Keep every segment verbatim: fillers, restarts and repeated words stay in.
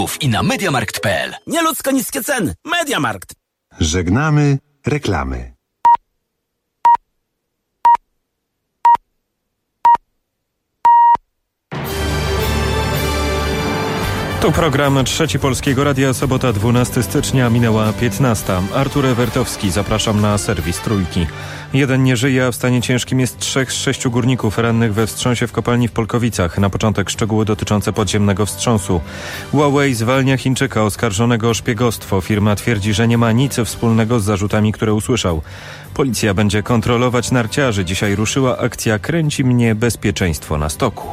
i na mediamarkt kropka p l. Nieludzko niskie ceny. Mediamarkt. Żegnamy reklamy. Tu program Trzeci Polskiego Radia, sobota dwunastego stycznia, minęła piętnasta. Artur Ewertowski, zapraszam na serwis Trójki. Jeden nie żyje, a w stanie ciężkim jest trzech z sześciu górników rannych we wstrząsie w kopalni w Polkowicach. Na początek szczegóły dotyczące podziemnego wstrząsu. Huawei zwalnia Chińczyka oskarżonego o szpiegostwo. Firma twierdzi, że nie ma nic wspólnego z zarzutami, które usłyszał. Policja będzie kontrolować narciarzy. Dzisiaj ruszyła akcja Kręci mnie bezpieczeństwo na stoku.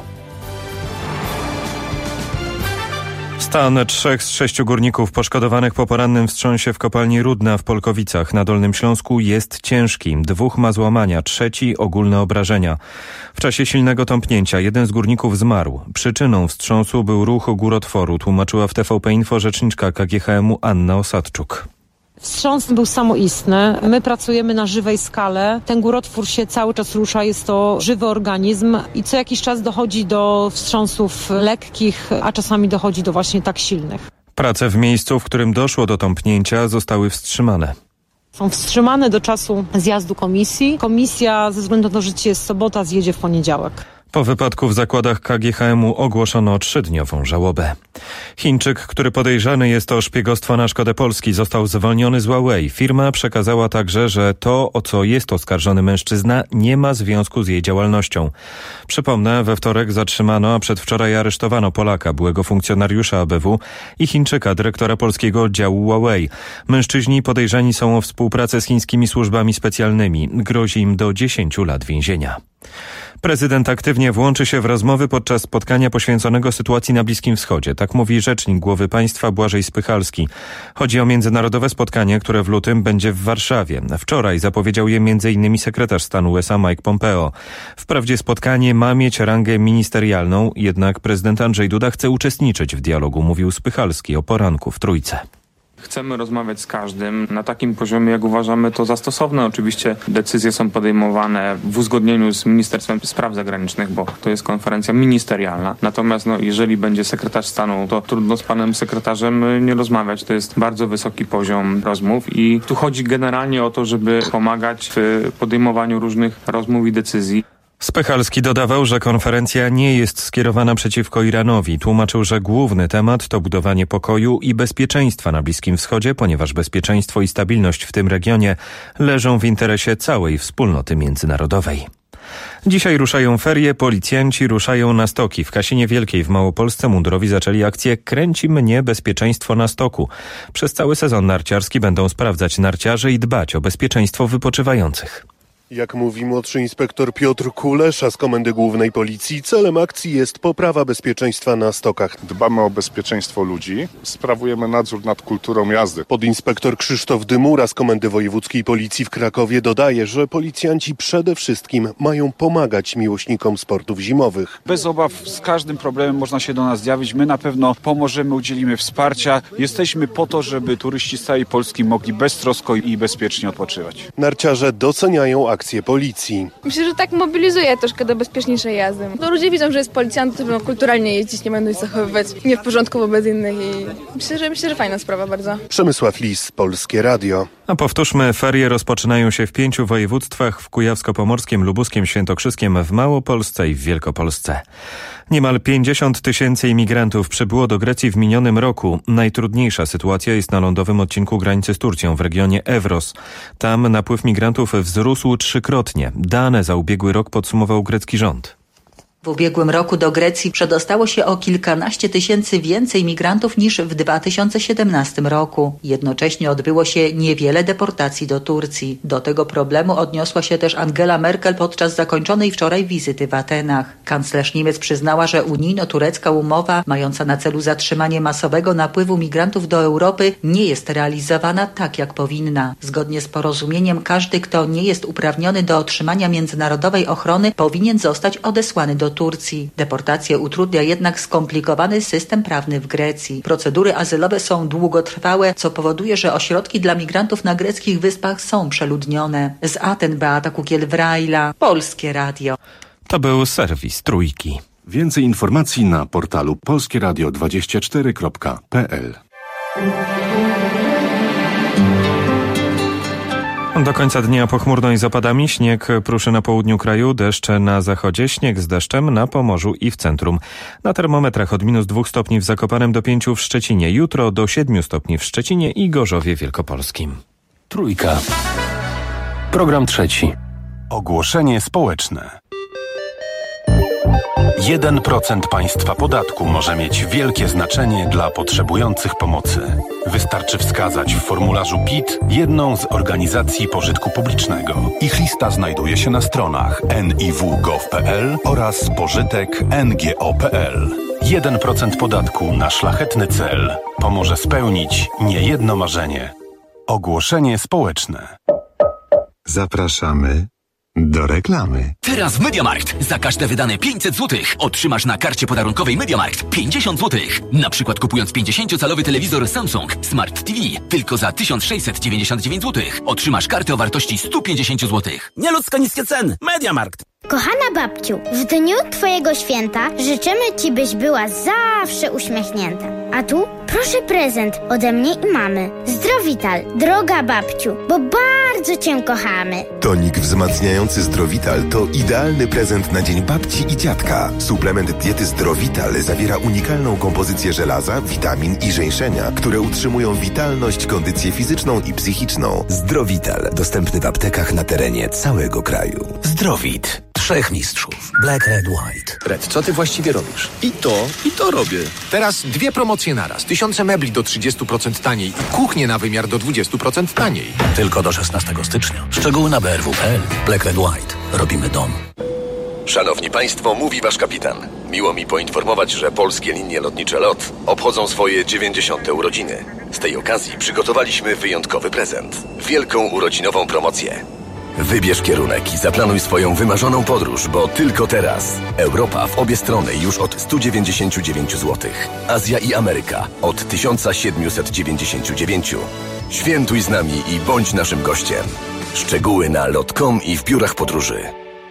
Stan trzech z sześciu górników poszkodowanych po porannym wstrząsie w kopalni Rudna w Polkowicach na Dolnym Śląsku jest ciężki. Dwóch ma złamania, trzeci ogólne obrażenia. W czasie silnego tąpnięcia jeden z górników zmarł. Przyczyną wstrząsu był ruch górotworu, tłumaczyła w T V P Info rzeczniczka K G H M-u Anna Osadczuk. Wstrząs był samoistny. My pracujemy na żywej skale. Ten górotwór się cały czas rusza. Jest to żywy organizm i co jakiś czas dochodzi do wstrząsów lekkich, a czasami dochodzi do właśnie tak silnych. Prace w miejscu, w którym doszło do tąpnięcia, zostały wstrzymane. Są wstrzymane do czasu zjazdu komisji. Komisja, ze względu na to, że dzisiaj jest sobota, zjedzie w poniedziałek. Po wypadku w zakładach K G H M-u ogłoszono trzydniową żałobę. Chińczyk, który podejrzany jest o szpiegostwo na szkodę Polski, został zwolniony z Huawei. Firma przekazała także, że to, o co jest oskarżony mężczyzna, nie ma związku z jej działalnością. Przypomnę, we wtorek zatrzymano, a przedwczoraj aresztowano Polaka, byłego funkcjonariusza A B W i Chińczyka, dyrektora polskiego oddziału Huawei. Mężczyźni podejrzani są o współpracę z chińskimi służbami specjalnymi. Grozi im do dziesięciu lat więzienia. Prezydent aktywnie włączy się w rozmowy podczas spotkania poświęconego sytuacji na Bliskim Wschodzie. Tak mówi rzecznik głowy państwa Błażej Spychalski. Chodzi o międzynarodowe spotkanie, które w lutym będzie w Warszawie. Wczoraj zapowiedział je między innymi sekretarz stanu U S A Mike Pompeo. Wprawdzie spotkanie ma mieć rangę ministerialną, jednak prezydent Andrzej Duda chce uczestniczyć w dialogu, mówił Spychalski o poranku w Trójce. Chcemy rozmawiać z każdym na takim poziomie, jak uważamy to za stosowne. Oczywiście decyzje są podejmowane w uzgodnieniu z Ministerstwem Spraw Zagranicznych, bo to jest konferencja ministerialna. Natomiast no, jeżeli będzie sekretarz stanu, to trudno z panem sekretarzem nie rozmawiać. To jest bardzo wysoki poziom rozmów i tu chodzi generalnie o to, żeby pomagać w podejmowaniu różnych rozmów i decyzji. Spychalski dodawał, że konferencja nie jest skierowana przeciwko Iranowi. Tłumaczył, że główny temat to budowanie pokoju i bezpieczeństwa na Bliskim Wschodzie, ponieważ bezpieczeństwo i stabilność w tym regionie leżą w interesie całej wspólnoty międzynarodowej. Dzisiaj ruszają ferie, policjanci ruszają na stoki. W Kasinie Wielkiej w Małopolsce mundurowi zaczęli akcję Kręci mnie bezpieczeństwo na stoku. Przez cały sezon narciarski będą sprawdzać narciarzy i dbać o bezpieczeństwo wypoczywających. Jak mówi młodszy inspektor Piotr Kulesza z Komendy Głównej Policji, celem akcji jest poprawa bezpieczeństwa na stokach. Dbamy o bezpieczeństwo ludzi, sprawujemy nadzór nad kulturą jazdy. Podinspektor Krzysztof Dymura z Komendy Wojewódzkiej Policji w Krakowie dodaje, że policjanci przede wszystkim mają pomagać miłośnikom sportów zimowych. Bez obaw z każdym problemem można się do nas zjawić. My na pewno pomożemy, udzielimy wsparcia. Jesteśmy po to, żeby turyści z całej Polski mogli beztrosko i bezpiecznie odpoczywać. Narciarze doceniają akcję policji. Myślę, że tak mobilizuje troszkę do bezpieczniejszej jazdy. No, ludzie widzą, że jest policjant, to będą kulturalnie jeździć, nie będą się zachowywać nie w porządku wobec innych i myślę, że myślę, że fajna sprawa bardzo. Przemysław Lis, Polskie Radio. A powtórzmy, ferie rozpoczynają się w pięciu województwach: w kujawsko-pomorskim, lubuskim, świętokrzyskim, w Małopolsce i w Wielkopolsce. Niemal pięćdziesiąt tysięcy imigrantów przybyło do Grecji w minionym roku. Najtrudniejsza sytuacja jest na lądowym odcinku granicy z Turcją w regionie Evros. Tam napływ migrantów wzrósł trzykrotnie. Dane za ubiegły rok podsumował grecki rząd. W ubiegłym roku do Grecji przedostało się o kilkanaście tysięcy więcej migrantów niż w dwa tysiące siedemnastym roku. Jednocześnie odbyło się niewiele deportacji do Turcji. Do tego problemu odniosła się też Angela Merkel podczas zakończonej wczoraj wizyty w Atenach. Kanclerz Niemiec przyznała, że unijno-turecka umowa mająca na celu zatrzymanie masowego napływu migrantów do Europy nie jest realizowana tak, jak powinna. Zgodnie z porozumieniem każdy, kto nie jest uprawniony do otrzymania międzynarodowej ochrony, powinien zostać odesłany do Turcji. Deportację utrudnia jednak skomplikowany system prawny w Grecji. Procedury azylowe są długotrwałe, co powoduje, że ośrodki dla migrantów na greckich wyspach są przeludnione. Z Aten Beata Kukiel-Wrajla, Polskie Radio. To był serwis Trójki. Więcej informacji na portalu polskie radio dwadzieścia cztery kropka p l. Do końca dnia pochmurno i z opadami, śnieg pruszy na południu kraju, deszcze na zachodzie, śnieg z deszczem na Pomorzu i w centrum. Na termometrach od minus dwóch stopni w Zakopanem do pięciu w Szczecinie, jutro do siedmiu stopni w Szczecinie i Gorzowie Wielkopolskim. Trójka. Program trzeci. Ogłoszenie społeczne. jeden procent państwa podatku może mieć wielkie znaczenie dla potrzebujących pomocy. Wystarczy wskazać w formularzu P I T jedną z organizacji pożytku publicznego. Ich lista znajduje się na stronach en i w kropka gov kropka p l oraz pożytek kropka n g o kropka p l. jeden procent podatku na szlachetny cel pomoże spełnić niejedno marzenie. Ogłoszenie społeczne. Zapraszamy do reklamy. Teraz w MediaMarkt za każde wydane pięćset złotych otrzymasz na karcie podarunkowej MediaMarkt pięćdziesiąt złotych. Na przykład kupując pięćdziesięciocalowy telewizor Samsung Smart T V tylko za tysiąc sześćset dziewięćdziesiąt dziewięć złotych otrzymasz kartę o wartości sto pięćdziesiąt złotych. Nieludzko niskie ceny. MediaMarkt. Kochana babciu, w dniu Twojego święta życzymy Ci, byś była zawsze uśmiechnięta. A tu proszę prezent ode mnie i mamy. Zdrowital, droga babciu, bo bardzo Cię kochamy. Tonik wzmacniający Zdrowital to idealny prezent na dzień babci i dziadka. Suplement diety Zdrowital zawiera unikalną kompozycję żelaza, witamin i żeńszenia, które utrzymują witalność, kondycję fizyczną i psychiczną. Zdrowital, dostępny w aptekach na terenie całego kraju. Zdrowit. Trzech mistrzów. Black, Red, White. Red, co ty właściwie robisz? I to, i to robię. Teraz dwie promocje naraz. Tysiące mebli do trzydziestu procent taniej i kuchnie na wymiar do dwudziestu procent taniej. Tylko do szesnastego stycznia. Szczegóły na b r w kropka p l. Black, Red, White. Robimy dom. Szanowni Państwo, mówi Wasz kapitan. Miło mi poinformować, że polskie linie lotnicze LOT obchodzą swoje dziewięćdziesiąte urodziny. Z tej okazji przygotowaliśmy wyjątkowy prezent. Wielką urodzinową promocję. Wybierz kierunek i zaplanuj swoją wymarzoną podróż, bo tylko teraz. Europa w obie strony już od stu dziewięćdziesięciu dziewięciu złotych. Azja i Ameryka od tysiąc siedemset dziewięćdziesiąt dziewięć. Świętuj z nami i bądź naszym gościem. Szczegóły na lot kropka com i w biurach podróży.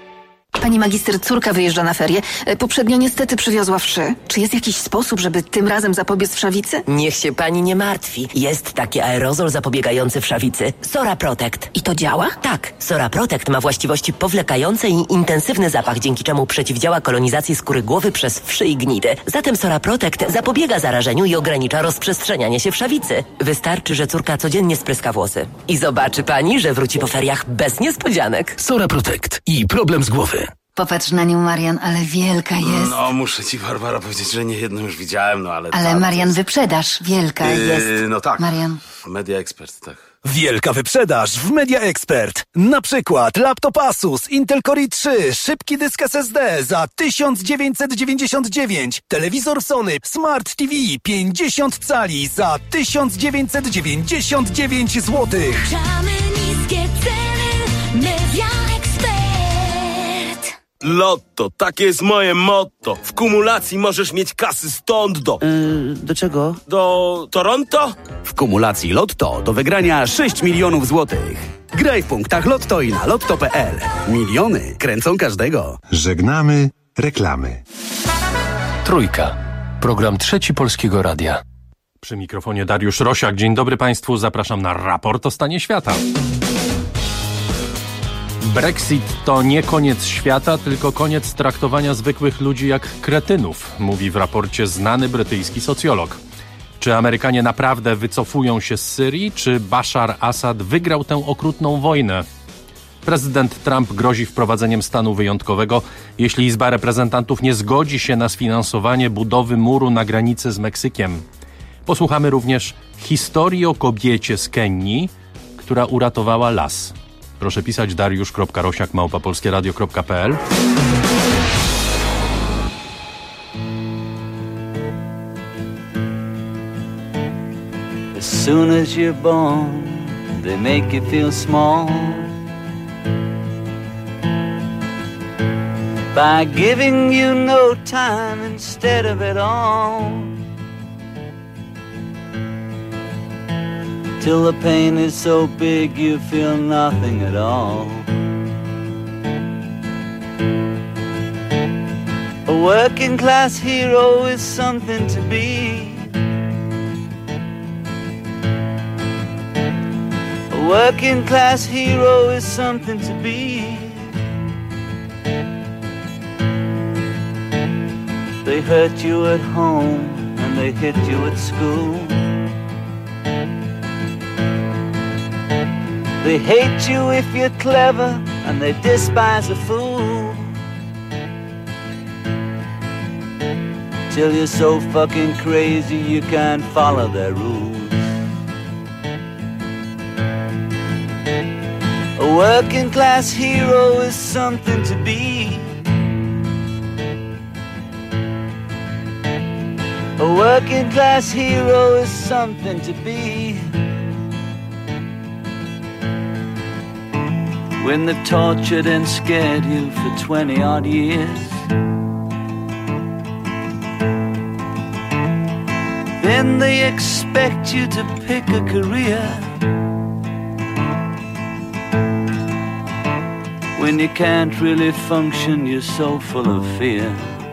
Pani magister, córka wyjeżdża na ferie. Poprzednio niestety przywiozła wszy. Czy jest jakiś sposób, żeby tym razem zapobiec wszawicy? Niech się pani nie martwi. Jest taki aerozol zapobiegający wszawicy. Sora Protect. I to działa? Tak. Sora Protect ma właściwości powlekające i intensywny zapach, dzięki czemu przeciwdziała kolonizacji skóry głowy przez wszy i gnidy. Zatem Sora Protect zapobiega zarażeniu i ogranicza rozprzestrzenianie się wszawicy. Wystarczy, że córka codziennie spryska włosy. I zobaczy pani, że wróci po feriach bez niespodzianek. Sora Protect i problem z głowy. Popatrz na nią, Marian, ale wielka jest. No, muszę ci, Barbara, powiedzieć, że nie jedną już widziałem, no ale... Ale tam, Marian, jest... wyprzedaż, wielka yy, jest. No tak. Marian. Media Expert, tak. Wielka wyprzedaż w Media Expert. Na przykład laptop Asus Intel Core i trzy, szybki dysk S S D za tysiąc dziewięćset dziewięćdziesiąt dziewięć, telewizor Sony Smart T V pięćdziesiąt cali za tysiąc dziewięćset dziewięćdziesiąt dziewięć złotych. Niskie ceny, Media Expert. Lotto, takie jest moje motto. W kumulacji możesz mieć kasy stąd do... Yy, do czego? Do Toronto? W kumulacji Lotto do wygrania sześć milionów złotych. Graj w punktach Lotto i na lotto kropka p l. Miliony kręcą każdego. Żegnamy reklamy. Trójka. Program Trzeci Polskiego Radia. Przy mikrofonie Dariusz Rosiak. Dzień dobry Państwu. Zapraszam na raport o stanie świata. Brexit to nie koniec świata, tylko koniec traktowania zwykłych ludzi jak kretynów, mówi w raporcie znany brytyjski socjolog. Czy Amerykanie naprawdę wycofują się z Syrii, czy Bashar Assad wygrał tę okrutną wojnę? Prezydent Trump grozi wprowadzeniem stanu wyjątkowego, jeśli Izba Reprezentantów nie zgodzi się na sfinansowanie budowy muru na granicy z Meksykiem. Posłuchamy również historii o kobiecie z Kenii, która uratowała las. Proszę pisać dariusz kropka rosiak małpa polskie radio kropka p l. As soon as you're born, they make you feel small by giving you no time instead of it all. Till the pain is so big you feel nothing at all. working class hero is something to be. A working class hero is something to be. They hurt you at home and they hit you at school. They hate you if you're clever and they despise a fool. Till you're so fucking crazy you can't follow their rules. A working class hero is something to be. A working class hero is something to be. When they've tortured and scared you for twenty odd years, then they expect you to pick a career. When you can't really function, you're so full of fear.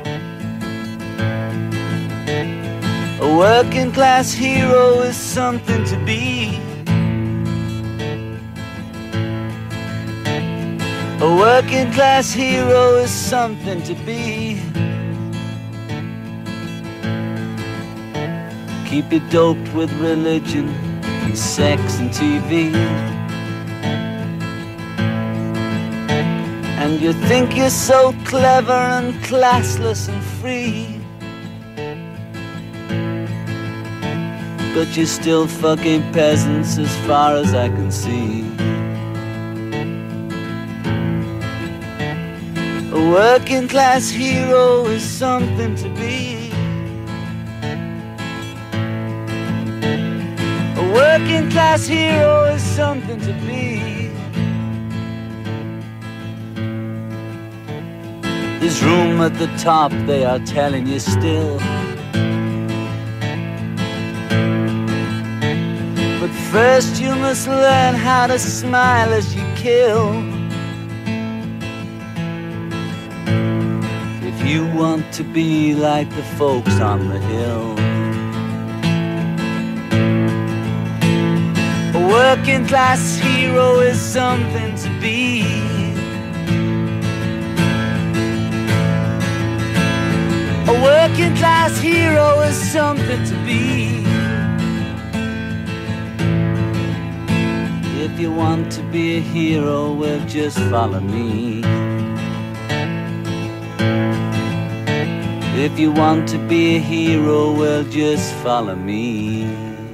A working class hero is something to be. A working class hero is something to be. Keep you doped with religion and sex and T V. And you think you're so clever and classless and free, but you're still fucking peasants as far as I can see. A working class hero is something to be. A working class hero is something to be. There's room at the top, they are telling you still. But first you must learn how to smile as you kill. If you want to be like the folks on the hill. A working class hero is something to be. A working class hero is something to be. If you want to be a hero, well, just follow me. If you want to be a hero, well, just follow me.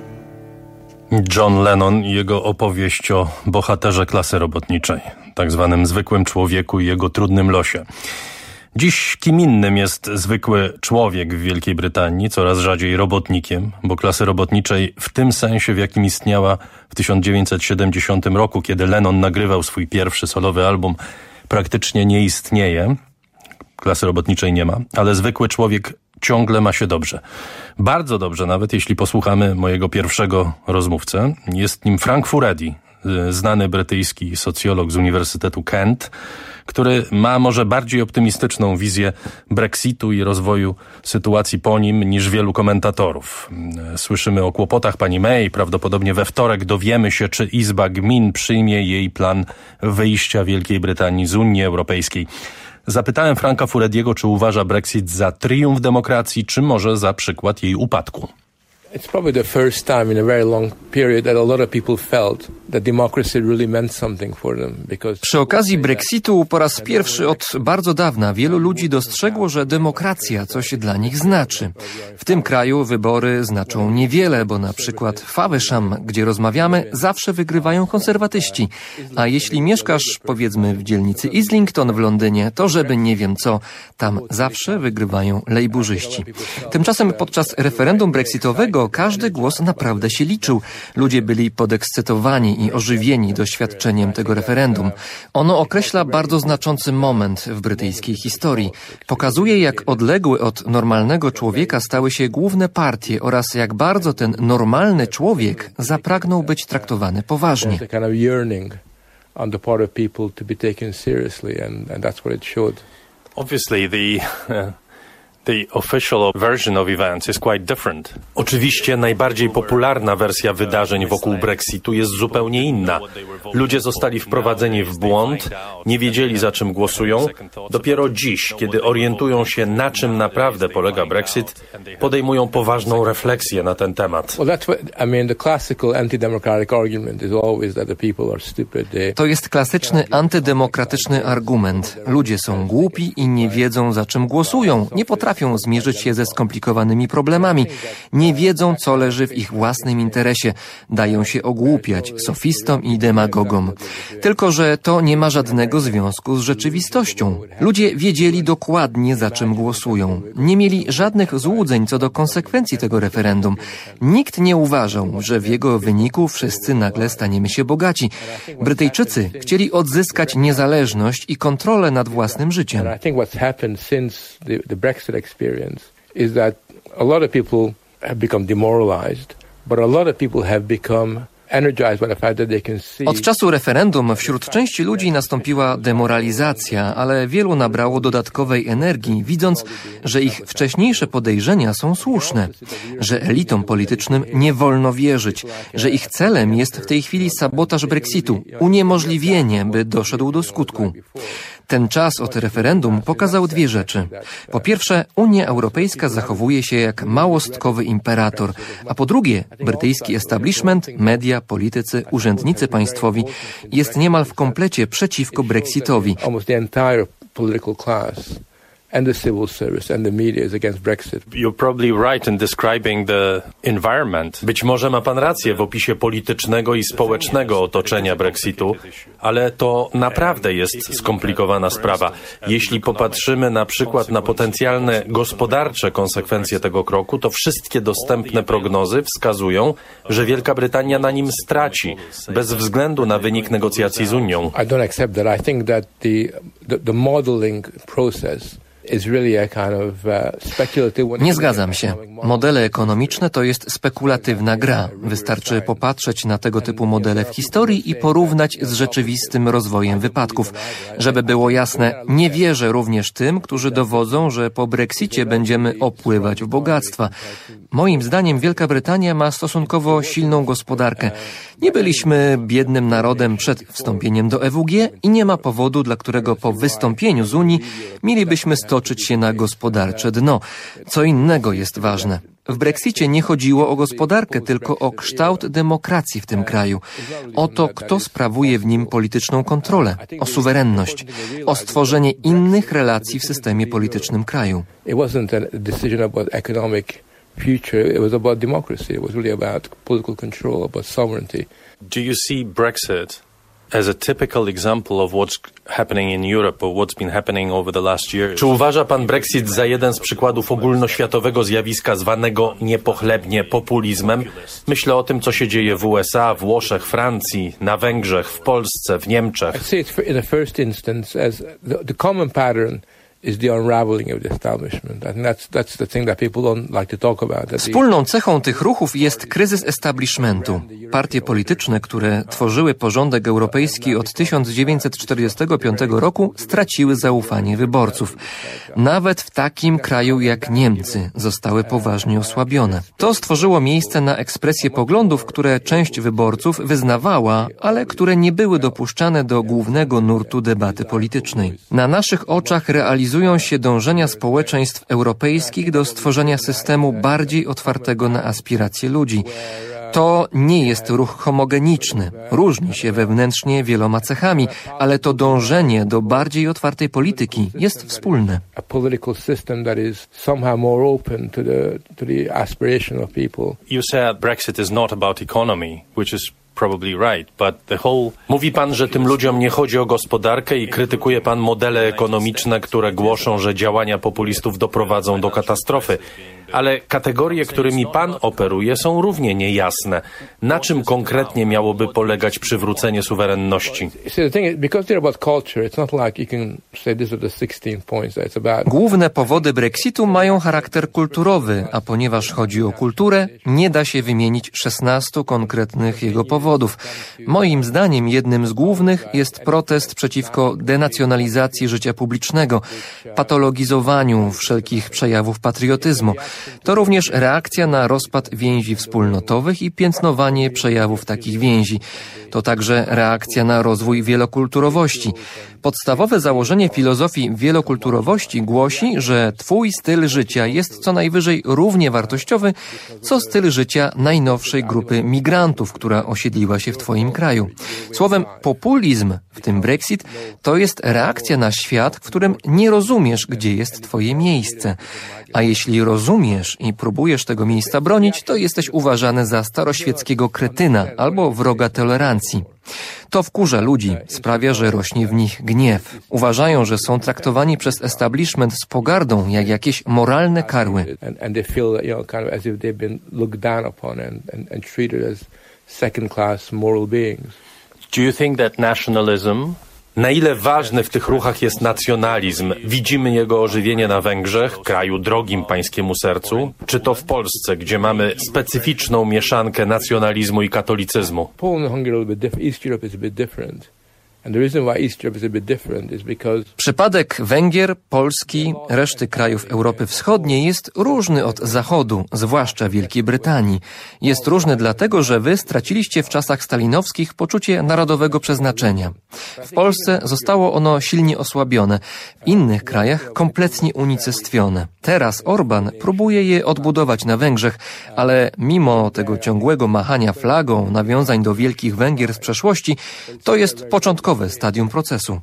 John Lennon i jego opowieść o bohaterze klasy robotniczej, tak zwanym zwykłym człowieku i jego trudnym losie. Dziś kim innym jest zwykły człowiek w Wielkiej Brytanii, coraz rzadziej robotnikiem, bo klasy robotniczej w tym sensie, w jakim istniała w tysiąc dziewięćset siedemdziesiątym roku, kiedy Lennon nagrywał swój pierwszy solowy album, praktycznie nie istnieje. Klasy robotniczej nie ma, ale zwykły człowiek ciągle ma się dobrze. Bardzo dobrze, nawet jeśli posłuchamy mojego pierwszego rozmówcę. Jest nim Frank Furedi, znany brytyjski socjolog z Uniwersytetu Kent, który ma może bardziej optymistyczną wizję Brexitu i rozwoju sytuacji po nim niż wielu komentatorów. Słyszymy o kłopotach pani May. Prawdopodobnie we wtorek dowiemy się, czy Izba Gmin przyjmie jej plan wyjścia Wielkiej Brytanii z Unii Europejskiej. Zapytałem Franka Furediego, czy uważa Brexit za triumf demokracji, czy może za przykład jej upadku. It's probably the first time in a very long period that a lot of people felt that democracy really meant something for them. Because Przy okazji Brexitu po raz pierwszy od bardzo dawna wielu ludzi dostrzegło, że demokracja coś dla nich znaczy. W tym kraju wybory znaczą niewiele, bo na przykład w Faversham, gdzie rozmawiamy, zawsze wygrywają konserwatyści. A jeśli mieszkasz, powiedzmy, w dzielnicy Islington w Londynie, to żeby nie wiem co, tam zawsze wygrywają lejburzyści. Tymczasem podczas referendum brexitowego każdy głos naprawdę się liczył. Ludzie byli podekscytowani i ożywieni doświadczeniem tego referendum. Ono określa bardzo znaczący moment w brytyjskiej historii. Pokazuje, jak odległe od normalnego człowieka stały się główne partie oraz jak bardzo ten normalny człowiek zapragnął być traktowany poważnie. Obviously the Oczywiście najbardziej popularna wersja wydarzeń wokół Brexitu jest zupełnie inna. Ludzie zostali wprowadzeni w błąd, nie wiedzieli, za czym głosują. Dopiero dziś, kiedy orientują się, na czym naprawdę polega Brexit, podejmują poważną refleksję na ten temat. To jest klasyczny antydemokratyczny argument. Ludzie są głupi i nie wiedzą, za czym głosują. Nie potrafią zmierzyć się ze skomplikowanymi problemami. Nie wiedzą, co leży w ich własnym interesie. Dają się ogłupiać sofistom i demagogom. Tylko że to nie ma żadnego związku z rzeczywistością. Ludzie wiedzieli dokładnie, za czym głosują. Nie mieli żadnych złudzeń co do konsekwencji tego referendum. Nikt nie uważał, że w jego wyniku wszyscy nagle staniemy się bogaci. Brytyjczycy chcieli odzyskać niezależność i kontrolę nad własnym życiem. Is that a lot of people have become demoralized, but a lot of people have become energized by the fact that they can see. Od czasu referendum wśród części ludzi nastąpiła demoralizacja, ale wielu nabrało dodatkowej energii, widząc, że ich wcześniejsze podejrzenia są słuszne, że elitom politycznym nie wolno wierzyć, że ich celem jest w tej chwili sabotaż Brexitu, uniemożliwienie, by doszedł do skutku. Ten czas od referendum pokazał dwie rzeczy. Po pierwsze, Unia Europejska zachowuje się jak małostkowy imperator, a po drugie, brytyjski establishment, media, politycy, urzędnicy państwowi jest niemal w komplecie przeciwko Brexitowi. And the civil service and the media is against Brexit. You're probably right in describing the environment. Być może ma pan rację w opisie politycznego i społecznego otoczenia Brexitu, ale to naprawdę jest skomplikowana sprawa. Jeśli popatrzymy na przykład na potencjalne gospodarcze konsekwencje tego kroku, to wszystkie dostępne prognozy wskazują, że Wielka Brytania na nim straci, bez względu na wynik negocjacji z Unią. I don't accept that. I think that the the, the modeling process Nie zgadzam się. Modele ekonomiczne to jest spekulatywna gra. Wystarczy popatrzeć na tego typu modele w historii i porównać z rzeczywistym rozwojem wypadków. Żeby było jasne, nie wierzę również tym, którzy dowodzą, że po Brexicie będziemy opływać w bogactwa. Moim zdaniem Wielka Brytania ma stosunkowo silną gospodarkę. Nie byliśmy biednym narodem przed wstąpieniem do E W G i nie ma powodu, dla którego po wystąpieniu z Unii mielibyśmy stoczyć się na gospodarcze dno. Co innego jest ważne. W Brexicie nie chodziło o gospodarkę, tylko o kształt demokracji w tym kraju. O to, kto sprawuje w nim polityczną kontrolę, o suwerenność, o stworzenie innych relacji w systemie politycznym kraju. Future, it was about democracy. It was really about political control, about sovereignty. Do you see Brexit as a typical example of what's happening in Europe or what's been happening over the last year? Czy uważa pan Brexit za jeden z przykładów ogólnoświatowego zjawiska zwanego niepochlebnie populizmem? Myślę o tym, co się dzieje w U S A, Włoszech, Francji, na Węgrzech, w Polsce, w Niemczech. I see it in the first instance as the, the common pattern is the unraveling of the establishment. I think that's that's the thing that people don't like to talk about. Wspólną cechą tych ruchów jest kryzys establishmentu. Partie polityczne, które tworzyły porządek europejski od tysiąc dziewięćset czterdziestego piątego roku, straciły zaufanie wyborców. Nawet w takim kraju jak Niemcy zostały poważnie osłabione. To stworzyło miejsce na ekspresję poglądów, które część wyborców wyznawała, ale które nie były dopuszczane do głównego nurtu debaty politycznej. Na naszych oczach realizują się dążenia społeczeństw europejskich do stworzenia systemu bardziej otwartego na aspiracje ludzi. To nie jest ruch homogeniczny, różni się wewnętrznie wieloma cechami, ale to dążenie do bardziej otwartej polityki jest wspólne. A political system that is somehow more open to the to the aspiration of people. You said Brexit is not about economy, which is probably right, but the whole... Mówi pan, że tym ludziom nie chodzi o gospodarkę i krytykuje pan modele ekonomiczne, które głoszą, że działania populistów doprowadzą do katastrofy. ale kategorie, którymi pan operuje, są równie niejasne. Na czym konkretnie miałoby polegać przywrócenie suwerenności? Główne powody Brexitu mają charakter kulturowy, a ponieważ chodzi o kulturę, nie da się wymienić szesnastu konkretnych jego powodów. Moim zdaniem jednym z głównych jest protest przeciwko denacjonalizacji życia publicznego, patologizowaniu wszelkich przejawów patriotyzmu. To również reakcja na rozpad więzi wspólnotowych i piętnowanie przejawów takich więzi. To także reakcja na rozwój wielokulturowości. Podstawowe założenie filozofii wielokulturowości głosi, że twój styl życia jest co najwyżej równie wartościowy, co styl życia najnowszej grupy migrantów, która osiedliła się w twoim kraju. Słowem, populizm, w tym Brexit, to jest reakcja na świat, w którym nie rozumiesz, gdzie jest twoje miejsce. A jeśli rozumiesz i próbujesz tego miejsca bronić, to jesteś uważany za staroświeckiego kretyna albo wroga tolerancji. To wkurza ludzi, sprawia, że rośnie w nich gniew. Uważają, że są traktowani przez establishment z pogardą, jak jakieś moralne karły. Do you think that nationalism... Na ile ważny w tych ruchach jest nacjonalizm? Widzimy jego ożywienie na Węgrzech, kraju drogim pańskiemu sercu, czy to w Polsce, gdzie mamy specyficzną mieszankę nacjonalizmu i katolicyzmu? Przypadek Węgier, Polski, reszty krajów Europy Wschodniej jest różny od Zachodu, zwłaszcza Wielkiej Brytanii. Jest różny dlatego, że wy straciliście w czasach stalinowskich poczucie narodowego przeznaczenia. W Polsce zostało ono silnie osłabione, w innych krajach kompletnie unicestwione. Teraz Orban próbuje je odbudować na Węgrzech, ale mimo tego ciągłego machania flagą nawiązań do Wielkich Węgier z przeszłości, to jest początkowe stadium procesu.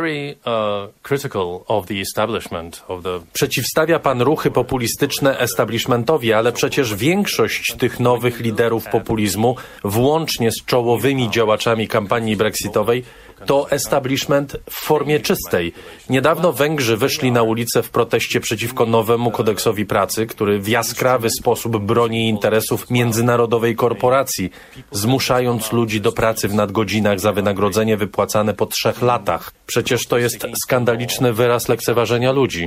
Przeciwstawia pan ruchy populistyczne establishmentowi, ale przecież większość tych nowych liderów populizmu, włącznie z czołowymi działaczami kampanii brexitowej, to establishment w formie czystej. Niedawno Węgrzy wyszli na ulicę w proteście przeciwko nowemu kodeksowi pracy, który w jaskrawy sposób broni interesów międzynarodowej korporacji, zmuszając ludzi do pracy w nadgodzinach za wynagrodzenie wypłacane po trzech latach. Przecież to jest skandaliczny wyraz lekceważenia ludzi.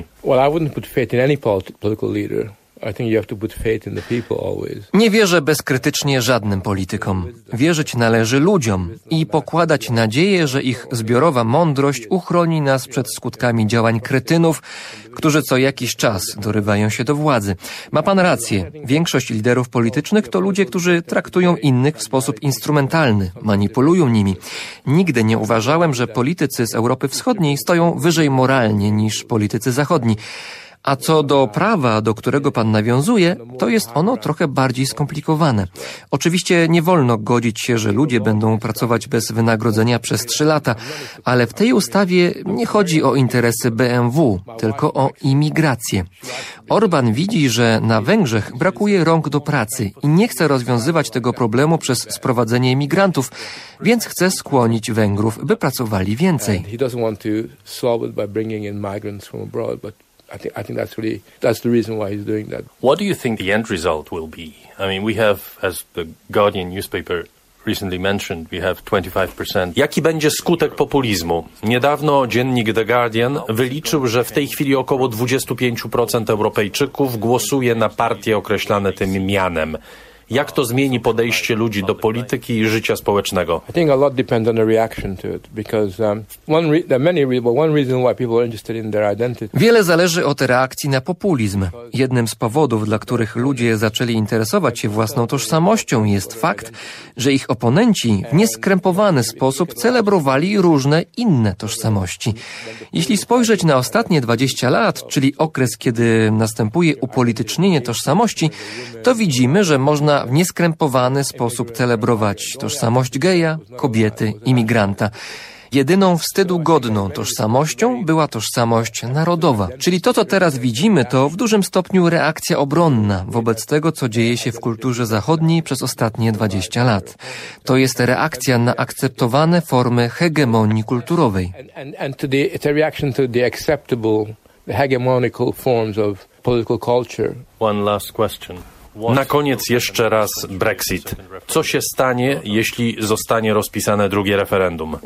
Nie wierzę bezkrytycznie żadnym politykom. Wierzyć należy ludziom i pokładać nadzieję, że ich zbiorowa mądrość uchroni nas przed skutkami działań kretynów, którzy co jakiś czas dorywają się do władzy. Ma pan rację. Większość liderów politycznych to ludzie, którzy traktują innych w sposób instrumentalny, manipulują nimi. Nigdy nie uważałem, że politycy z Europy Wschodniej stoją wyżej moralnie niż politycy zachodni. A co do prawa, do którego pan nawiązuje, to jest ono trochę bardziej skomplikowane. Oczywiście nie wolno godzić się, że ludzie będą pracować bez wynagrodzenia przez trzy lata, ale w tej ustawie nie chodzi o interesy B M W, tylko o imigrację. Orban widzi, że na Węgrzech brakuje rąk do pracy i nie chce rozwiązywać tego problemu przez sprowadzenie imigrantów, więc chce skłonić Węgrów, by pracowali więcej. I think, I think that's really, that's the reason why he's doing that. What do you think the end result will be? I mean, we have, as the Guardian newspaper recently mentioned, we have twenty-five percent. Jaki będzie skutek populizmu? Niedawno dziennik The Guardian wyliczył, że w tej chwili około dwadzieścia pięć procent Europejczyków głosuje na partie określane tym mianem. Jak to zmieni podejście ludzi do polityki i życia społecznego? I think a lot depends on the reaction to it, because um, one re- there are many reasons, but one reason why people are interested in their identity. Wiele zależy od reakcji na populizm. Jednym z powodów, dla których ludzie zaczęli interesować się własną tożsamością, jest fakt, że ich oponenci w nieskrępowany sposób celebrowali różne inne tożsamości. Jeśli spojrzeć na ostatnie dwadzieścia lat, czyli okres, kiedy następuje upolitycznienie tożsamości, to widzimy, że można w nieskrępowany sposób celebrować tożsamość geja, kobiety, imigranta. Jedyną wstydu godną tożsamością była tożsamość narodowa. Czyli to, co teraz widzimy, to w dużym stopniu reakcja obronna wobec tego, co dzieje się w kulturze zachodniej przez ostatnie dwadzieścia lat. To jest reakcja na akceptowane formy hegemonii kulturowej. And, and to the, it's a reaction to the acceptable, the hegemonical forms of political culture. One last question. Na koniec jeszcze raz Brexit. Co się stanie, jeśli zostanie rozpisane drugie referendum?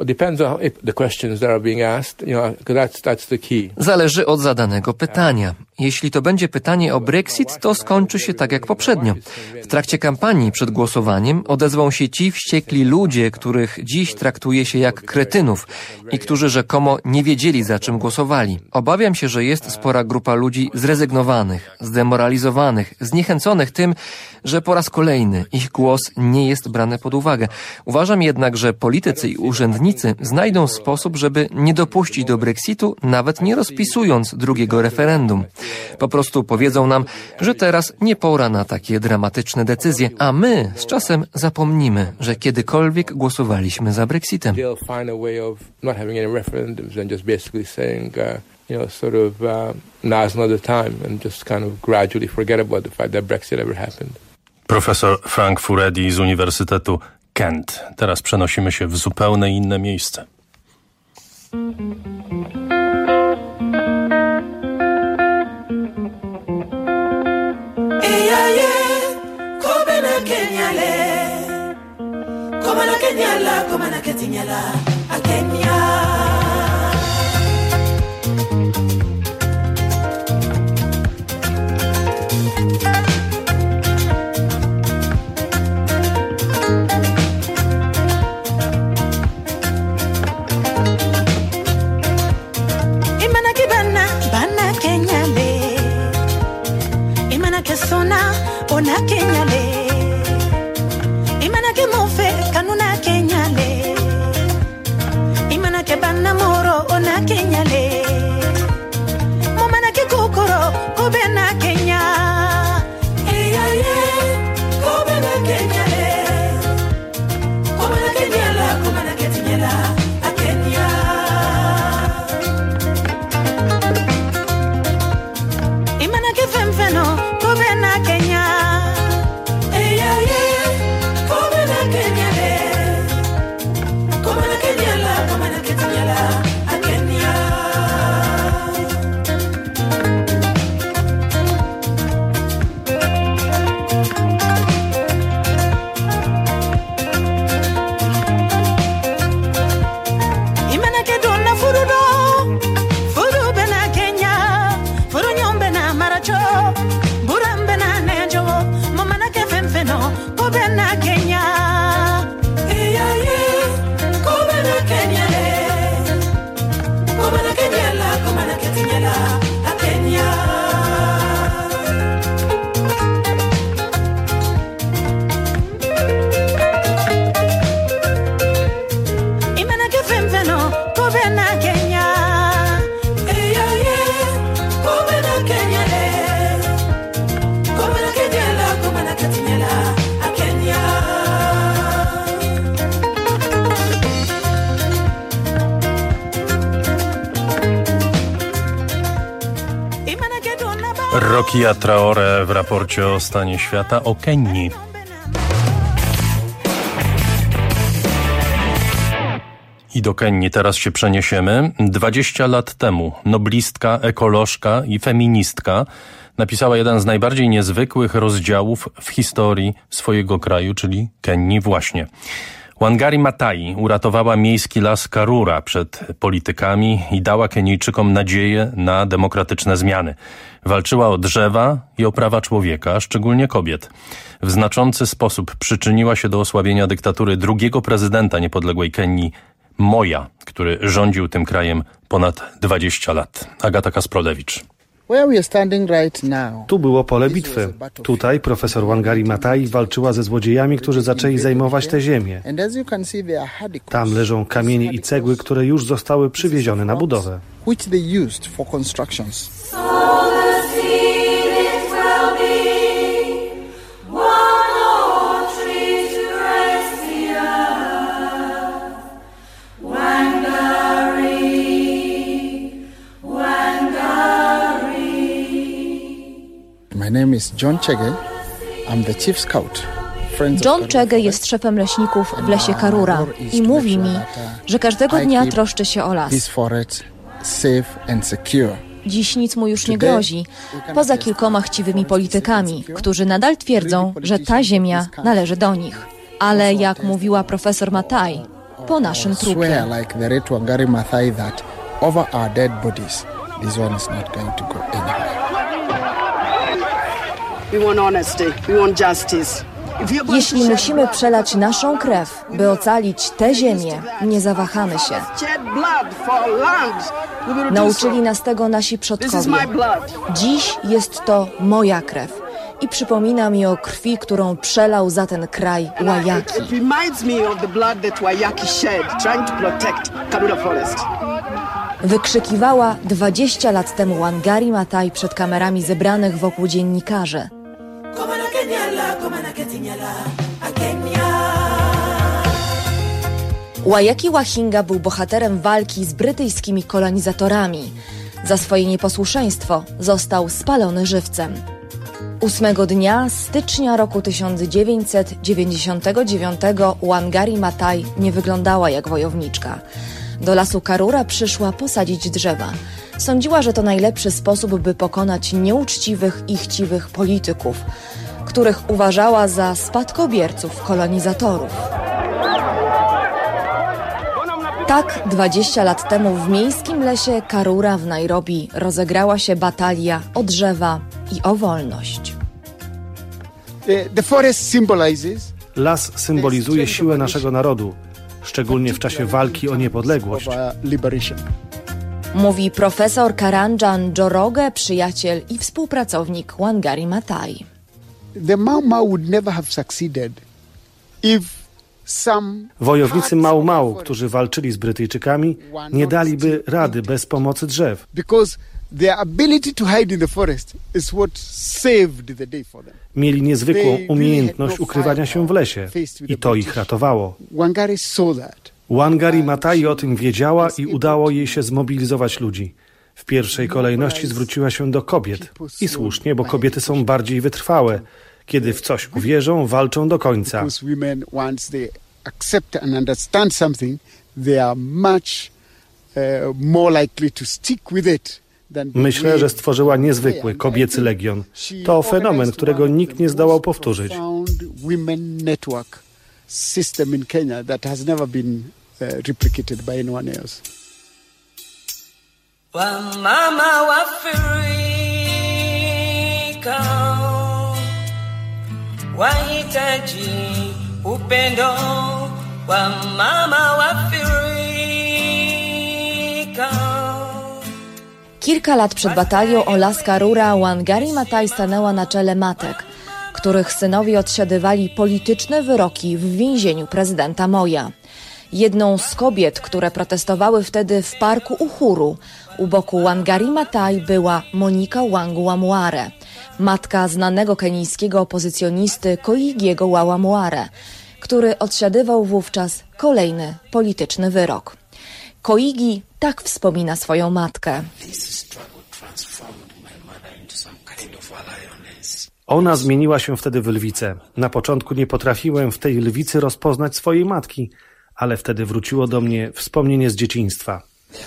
Zależy od zadanego pytania. Jeśli to będzie pytanie o Brexit, to skończy się tak jak poprzednio. W trakcie kampanii przed głosowaniem odezwą się ci wściekli ludzie, których dziś traktuje się jak kretynów i którzy rzekomo nie wiedzieli, za czym głosowali. Obawiam się, że jest spora grupa ludzi zrezygnowanych, zdemoralizowanych, zniechęconych tym, że po raz kolejny ich głos nie jest brany pod uwagę. Uważam jednak, że politycy i urzędnicy znajdą sposób, żeby nie dopuścić do Brexitu, nawet nie rozpisując drugiego referendum. Po prostu powiedzą nam, że teraz nie pora na takie dramatyczne decyzje, a my z czasem zapomnimy, że kiedykolwiek głosowaliśmy za Brexitem. You know, sort of, uh, now's not the time, and just kind of gradually forget about the fact that Brexit ever happened. Profesor Frank Furedi z Uniwersytetu Kent. Teraz przenosimy się w zupełnie inne miejsce. Ona Kenya le, imana ke mofe kanuna Kenya le, imana ke banna moro ona Kenya le, momana ke kokoro kobe na Kenya, eh yeah yeah, kobe na Kenya le, kobe na Kenya la, kobe na Kenya la, a Kenya. Imana ke femfeno kobe na Kenya. Rokia Traore w raporcie o stanie świata o Kenii. I do Kenii teraz się przeniesiemy. dwadzieścia lat temu noblistka, ekolożka i feministka napisała jeden z najbardziej niezwykłych rozdziałów w historii swojego kraju, czyli Kenii właśnie. Wangari Maathai uratowała miejski las Karura przed politykami i dała Kenijczykom nadzieję na demokratyczne zmiany. Walczyła o drzewa i o prawa człowieka, szczególnie kobiet. W znaczący sposób przyczyniła się do osłabienia dyktatury drugiego prezydenta niepodległej Kenii, Moja, który rządził tym krajem ponad dwadzieścia lat. Agata Kasprolewicz. Tu było pole bitwy. Tutaj profesor Wangari Maathai walczyła ze złodziejami, którzy zaczęli zajmować tę ziemię. Tam leżą kamienie i cegły, które już zostały przywiezione na budowę. My name is John Chege. I'm the chief scout. John Chege jest szefem leśników w lesie Karura i mówi mi, że każdego dnia troszczy się o las. Dziś nic mu już nie grozi, poza kilkoma chciwymi politykami, którzy nadal twierdzą, że ta ziemia należy do nich. Ale jak mówiła profesor Mathai, po naszym trupie. Jeśli musimy przelać naszą krew, by ocalić tę ziemię, nie zawahamy się. Nauczyli nas tego nasi przodkowie. Dziś jest to moja krew i przypomina mi o krwi, którą przelał za ten kraj Wayaki. Wykrzykiwała dwadzieścia lat temu Wangari Maathai przed kamerami zebranych wokół dziennikarzy. Wayaki Wahinga był bohaterem walki z brytyjskimi kolonizatorami. Za swoje nieposłuszeństwo został spalony żywcem. Ósmego dnia stycznia roku tysiąc dziewięćset dziewięćdziesiątego dziewiątego Wangari Maathai nie wyglądała jak wojowniczka. Do lasu Karura przyszła posadzić drzewa. Sądziła, że to najlepszy sposób, by pokonać nieuczciwych i chciwych polityków, których uważała za spadkobierców kolonizatorów. Tak dwadzieścia lat temu w miejskim lesie Karura w Nairobi rozegrała się batalia o drzewa i o wolność. Las symbolizuje siłę naszego narodu, szczególnie w czasie walki o niepodległość. Mówi profesor Karanjan Njoroge, przyjaciel i współpracownik Wangari Maathai. The Mau Mau would never have succeeded if some... Wojownicy Mau Mau, którzy walczyli z Brytyjczykami, nie daliby rady bez pomocy drzew. Mieli niezwykłą umiejętność ukrywania się w lesie i to ich ratowało. Wangari Maathai o tym wiedziała i udało jej się zmobilizować ludzi. W pierwszej kolejności zwróciła się do kobiet. I słusznie, bo kobiety są bardziej wytrwałe. Kiedy w coś uwierzą, walczą do końca. Myślę, że stworzyła niezwykły kobiecy legion. To fenomen, którego nikt nie zdołał powtórzyć. Wamama wa Afrika wahitaji upendo, wamama wa Afrika. Kilka lat przed batalią o las Karura Wangari Maathai stanęła na czele matek, których synowie odsiadywali polityczne wyroki w więzieniu prezydenta Moya. Jedną z kobiet, które protestowały wtedy w parku Uhuru u boku Wangari Maathai, była Monica Wangu Wamuare, matka znanego kenijskiego opozycjonisty Koigiego wa Wamuare, który odsiadywał wówczas kolejny polityczny wyrok. Koigi tak wspomina swoją matkę. Ona zmieniła się wtedy w lwicę. Na początku nie potrafiłem w tej lwicy rozpoznać swojej matki, ale wtedy wróciło do mnie wspomnienie z dzieciństwa.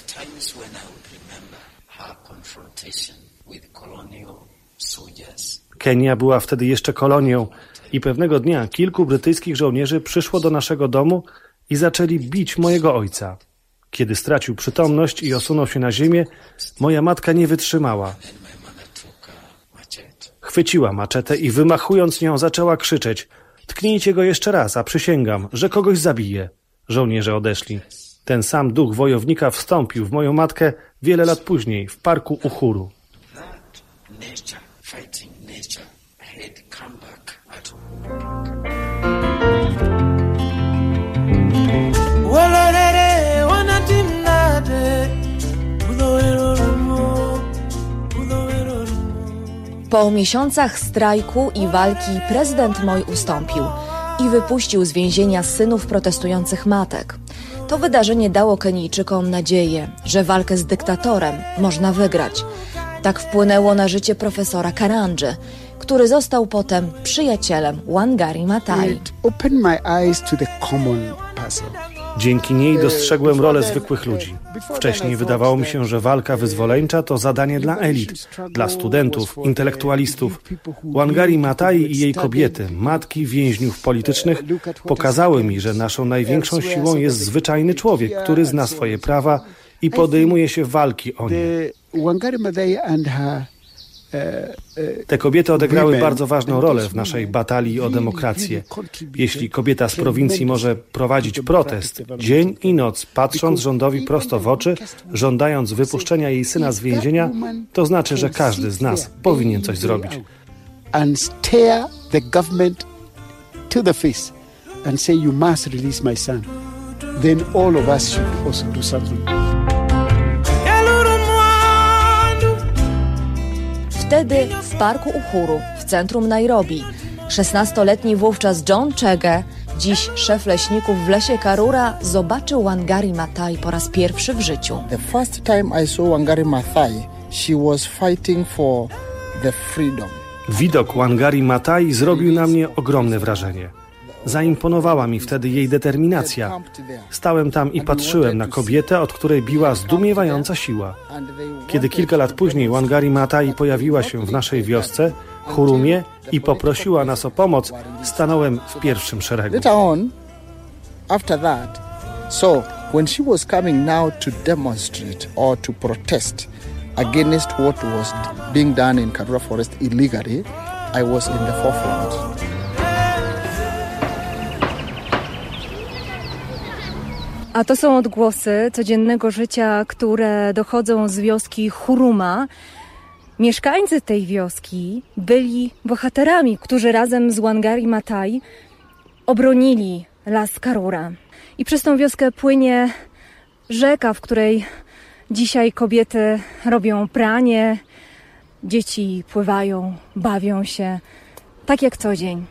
Kenia była wtedy jeszcze kolonią i pewnego dnia kilku brytyjskich żołnierzy przyszło do naszego domu i zaczęli bić mojego ojca. Kiedy stracił przytomność i osunął się na ziemię, moja matka nie wytrzymała. Chwyciła maczetę i wymachując nią zaczęła krzyczeć: tknijcie go jeszcze raz, a przysięgam, że kogoś zabije. Żołnierze odeszli. Ten sam duch wojownika wstąpił w moją matkę wiele lat później w parku Uhuru. Po miesiącach strajku i walki prezydent Moi ustąpił i wypuścił z więzienia synów protestujących matek. To wydarzenie dało Kenijczykom nadzieję, że walkę z dyktatorem można wygrać. Tak wpłynęło na życie profesora Karanży, który został potem przyjacielem Wangari Maathai. Dzięki niej dostrzegłem rolę zwykłych ludzi. Wcześniej wydawało mi się, że walka wyzwoleńcza to zadanie dla elit, dla studentów, intelektualistów. Wangari Maathai i jej kobiety, matki więźniów politycznych, pokazały mi, że naszą największą siłą jest zwyczajny człowiek, który zna swoje prawa i podejmuje się walki o nie. Te kobiety odegrały bardzo ważną rolę w naszej batalii o demokrację. Jeśli kobieta z prowincji może prowadzić protest dzień i noc, patrząc rządowi prosto w oczy, żądając wypuszczenia jej syna z więzienia, to znaczy, że każdy z nas powinien coś zrobić. And stare the government to the face and say you must release my son. Then all of us should also do something. Wtedy w parku Uhuru w centrum Nairobi szesnastoletni wówczas John Chege, dziś szef leśników w lesie Karura, zobaczył Wangari Maathai po raz pierwszy w życiu. The first time I saw Wangari Maathai, she was fighting for the freedom. Widok Wangari Maathai zrobił na mnie ogromne wrażenie. Zaimponowała mi wtedy jej determinacja. Stałem tam i patrzyłem na kobietę, od której biła zdumiewająca siła. Kiedy kilka lat później Wangari Maathai pojawiła się w naszej wiosce, Hurumie, i poprosiła nas o pomoc, stanąłem w pierwszym szeregu. Later on, after that, so when she was coming now to demonstrate or to protest against what was being done in Karura Forest illegally, I was in the forefront. A to są odgłosy codziennego życia, które dochodzą z wioski Huruma. Mieszkańcy tej wioski byli bohaterami, którzy razem z Wangari Maathai obronili las Karura. I przez tą wioskę płynie rzeka, w której dzisiaj kobiety robią pranie, dzieci pływają, bawią się, tak jak co dzień.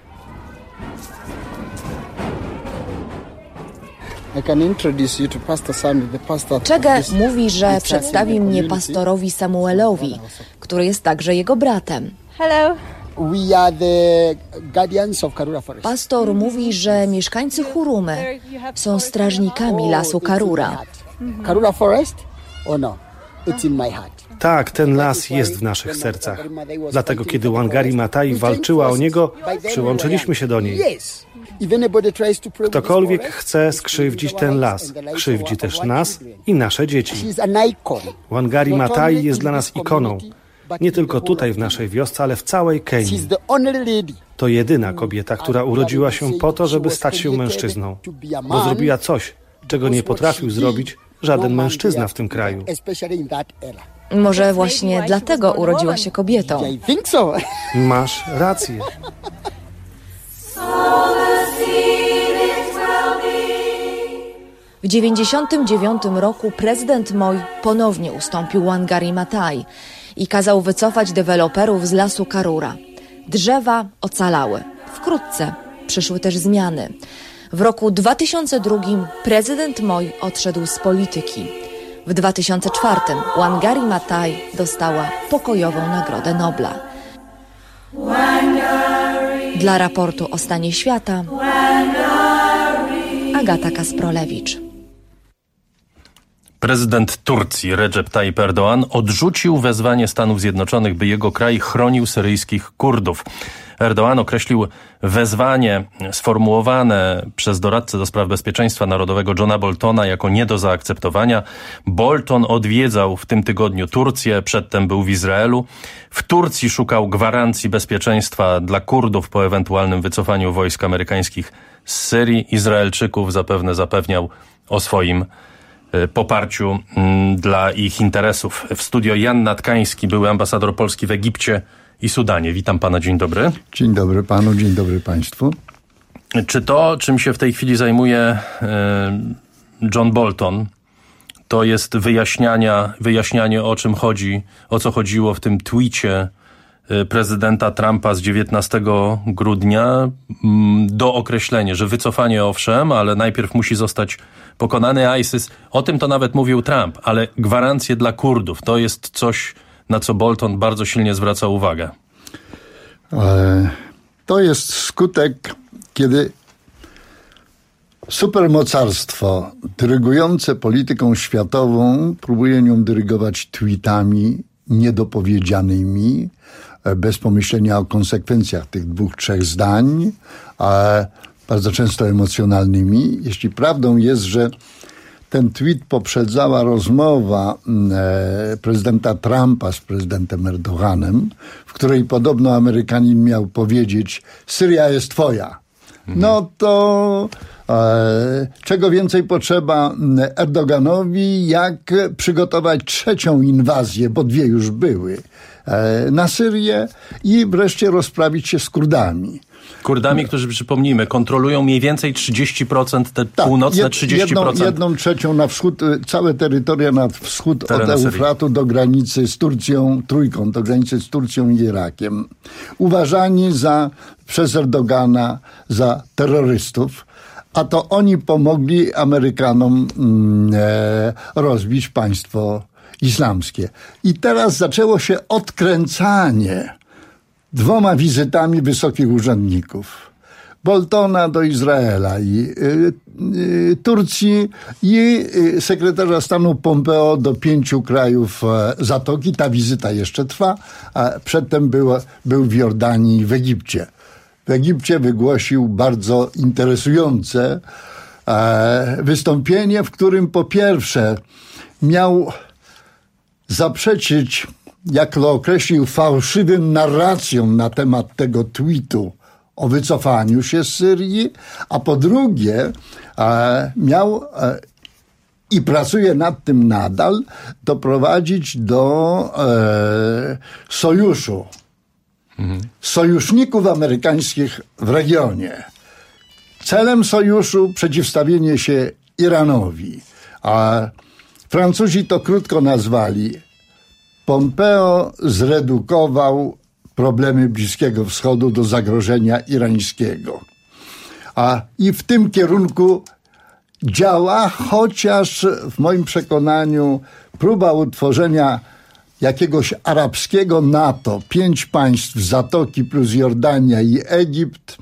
Chege mówi, że przedstawi mnie pastorowi Samuelowi, który jest także jego bratem. Hello. We are the guardians of Karura Forest. Pastor mówi, że mieszkańcy Hurumy są strażnikami lasu Karura. Karura Forest? Oh no, it's in my heart. Tak, ten las jest w naszych sercach. Dlatego kiedy Wangari Maathai walczyła o niego, przyłączyliśmy się do niej. Ktokolwiek chce skrzywdzić ten las, krzywdzi też nas i nasze dzieci. Wangari Maathai jest dla nas ikoną. Nie tylko tutaj w naszej wiosce, ale w całej Kenii. To jedyna kobieta, która urodziła się po to, żeby stać się mężczyzną. Bo zrobiła coś, czego nie potrafił zrobić żaden mężczyzna w tym kraju. Może właśnie dlatego urodziła się kobietą. Masz rację. W dziewięćdziesiątym dziewiątym roku prezydent Moi ponownie ustąpił Wangari Maathai i kazał wycofać deweloperów z lasu Karura. Drzewa ocalały. Wkrótce przyszły też zmiany. W roku dwa tysiące drugim prezydent Moi odszedł z polityki. W dwa tysiące czwartym Wangari Maathai dostała pokojową Nagrodę Nobla. Dla raportu o stanie świata Agata Kasprolewicz. Prezydent Turcji Recep Tayyip Erdoğan odrzucił wezwanie Stanów Zjednoczonych, by jego kraj chronił syryjskich Kurdów. Erdoğan określił wezwanie sformułowane przez doradcę do spraw bezpieczeństwa narodowego Johna Boltona jako nie do zaakceptowania. Bolton odwiedzał w tym tygodniu Turcję, przedtem był w Izraelu. W Turcji szukał gwarancji bezpieczeństwa dla Kurdów po ewentualnym wycofaniu wojsk amerykańskich z Syrii. Izraelczyków zapewne zapewniał o swoim poparciu dla ich interesów. W studio Jan Natkański, były ambasador Polski w Egipcie i Sudanie. Witam pana, dzień dobry. Dzień dobry panu, dzień dobry państwu. Czy to, czym się w tej chwili zajmuje John Bolton, to jest wyjaśniania, wyjaśnianie o czym chodzi, o co chodziło w tym tweecie prezydenta Trumpa z dziewiętnastego grudnia, do określenia, że wycofanie owszem, ale najpierw musi zostać pokonany ISIS. O tym to nawet mówił Trump, ale gwarancje dla Kurdów to jest coś, na co Bolton bardzo silnie zwraca uwagę. To jest skutek, kiedy Supermocarstwo dyrygujące polityką światową próbuje nią dyrygować tweetami niedopowiedzianymi, bez pomyślenia o konsekwencjach tych dwóch, trzech zdań, a bardzo często emocjonalnymi. Jeśli prawdą jest, że ten tweet poprzedzała rozmowa e, prezydenta Trumpa z prezydentem Erdoganem, w której podobno Amerykanin miał powiedzieć: Syria jest twoja. No to e, czego więcej potrzeba Erdoganowi, jak przygotować trzecią inwazję, bo dwie już były, e, na Syrię i wreszcie rozprawić się z Kurdami. Kurdami, którzy, przypomnijmy, kontrolują mniej więcej trzydzieści procent, te tak, północne trzydzieści procent. Jedną, jedną trzecią na wschód, całe terytoria na wschód Terena od Eufratu do granicy z Turcją, trójką, do granicy z Turcją i Irakiem. Uważani za, przez Erdogana za terrorystów, a to oni pomogli Amerykanom mm, e, rozbić państwo islamskie. I teraz zaczęło się odkręcanie dwoma wizytami wysokich urzędników. Boltona do Izraela i y, y, Turcji i y, sekretarza stanu Pompeo do pięciu krajów y, Zatoki. Ta wizyta jeszcze trwa, a przedtem był, był w Jordanii i w Egipcie. W Egipcie wygłosił bardzo interesujące y, wystąpienie, w którym po pierwsze miał zaprzeczyć, jak to określił, fałszywym narracjom na temat tego tweetu o wycofaniu się z Syrii, a po drugie e, miał e, i pracuje nad tym nadal, doprowadzić do e, sojuszu, mhm. sojuszników amerykańskich w regionie. Celem sojuszu przeciwstawienie się Iranowi, a Francuzi to krótko nazwali: Pompeo zredukował problemy Bliskiego Wschodu do zagrożenia irańskiego. A i w tym kierunku działa, chociaż w moim przekonaniu próba utworzenia jakiegoś arabskiego NATO, pięć państw Zatoki plus Jordania i Egipt,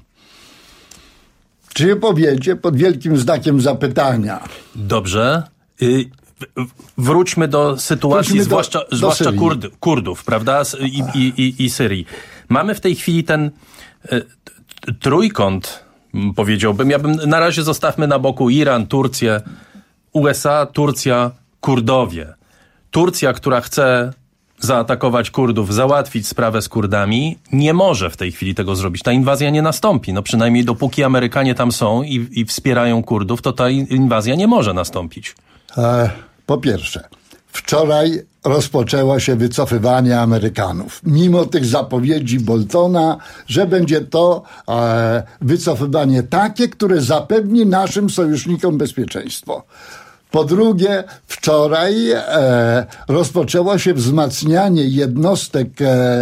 czy się powiedzie, pod wielkim znakiem zapytania. Dobrze. Y- Wróćmy do sytuacji, Wróćmy zwłaszcza, do, zwłaszcza do Kurd, Kurdów, prawda, I, i, i, i Syrii. Mamy w tej chwili ten y, trójkąt, powiedziałbym, ja bym na razie zostawmy na boku Iran, Turcję, U S A, Turcja, Kurdowie. Turcja, która chce zaatakować Kurdów, załatwić sprawę z Kurdami, nie może w tej chwili tego zrobić. Ta inwazja nie nastąpi. No przynajmniej dopóki Amerykanie tam są i, i wspierają Kurdów, to ta inwazja nie może nastąpić. E, po pierwsze, wczoraj rozpoczęło się wycofywanie Amerykanów. Mimo tych zapowiedzi Boltona, że będzie to e, wycofywanie takie, które zapewni naszym sojusznikom bezpieczeństwo. Po drugie, wczoraj e, rozpoczęło się wzmacnianie jednostek e,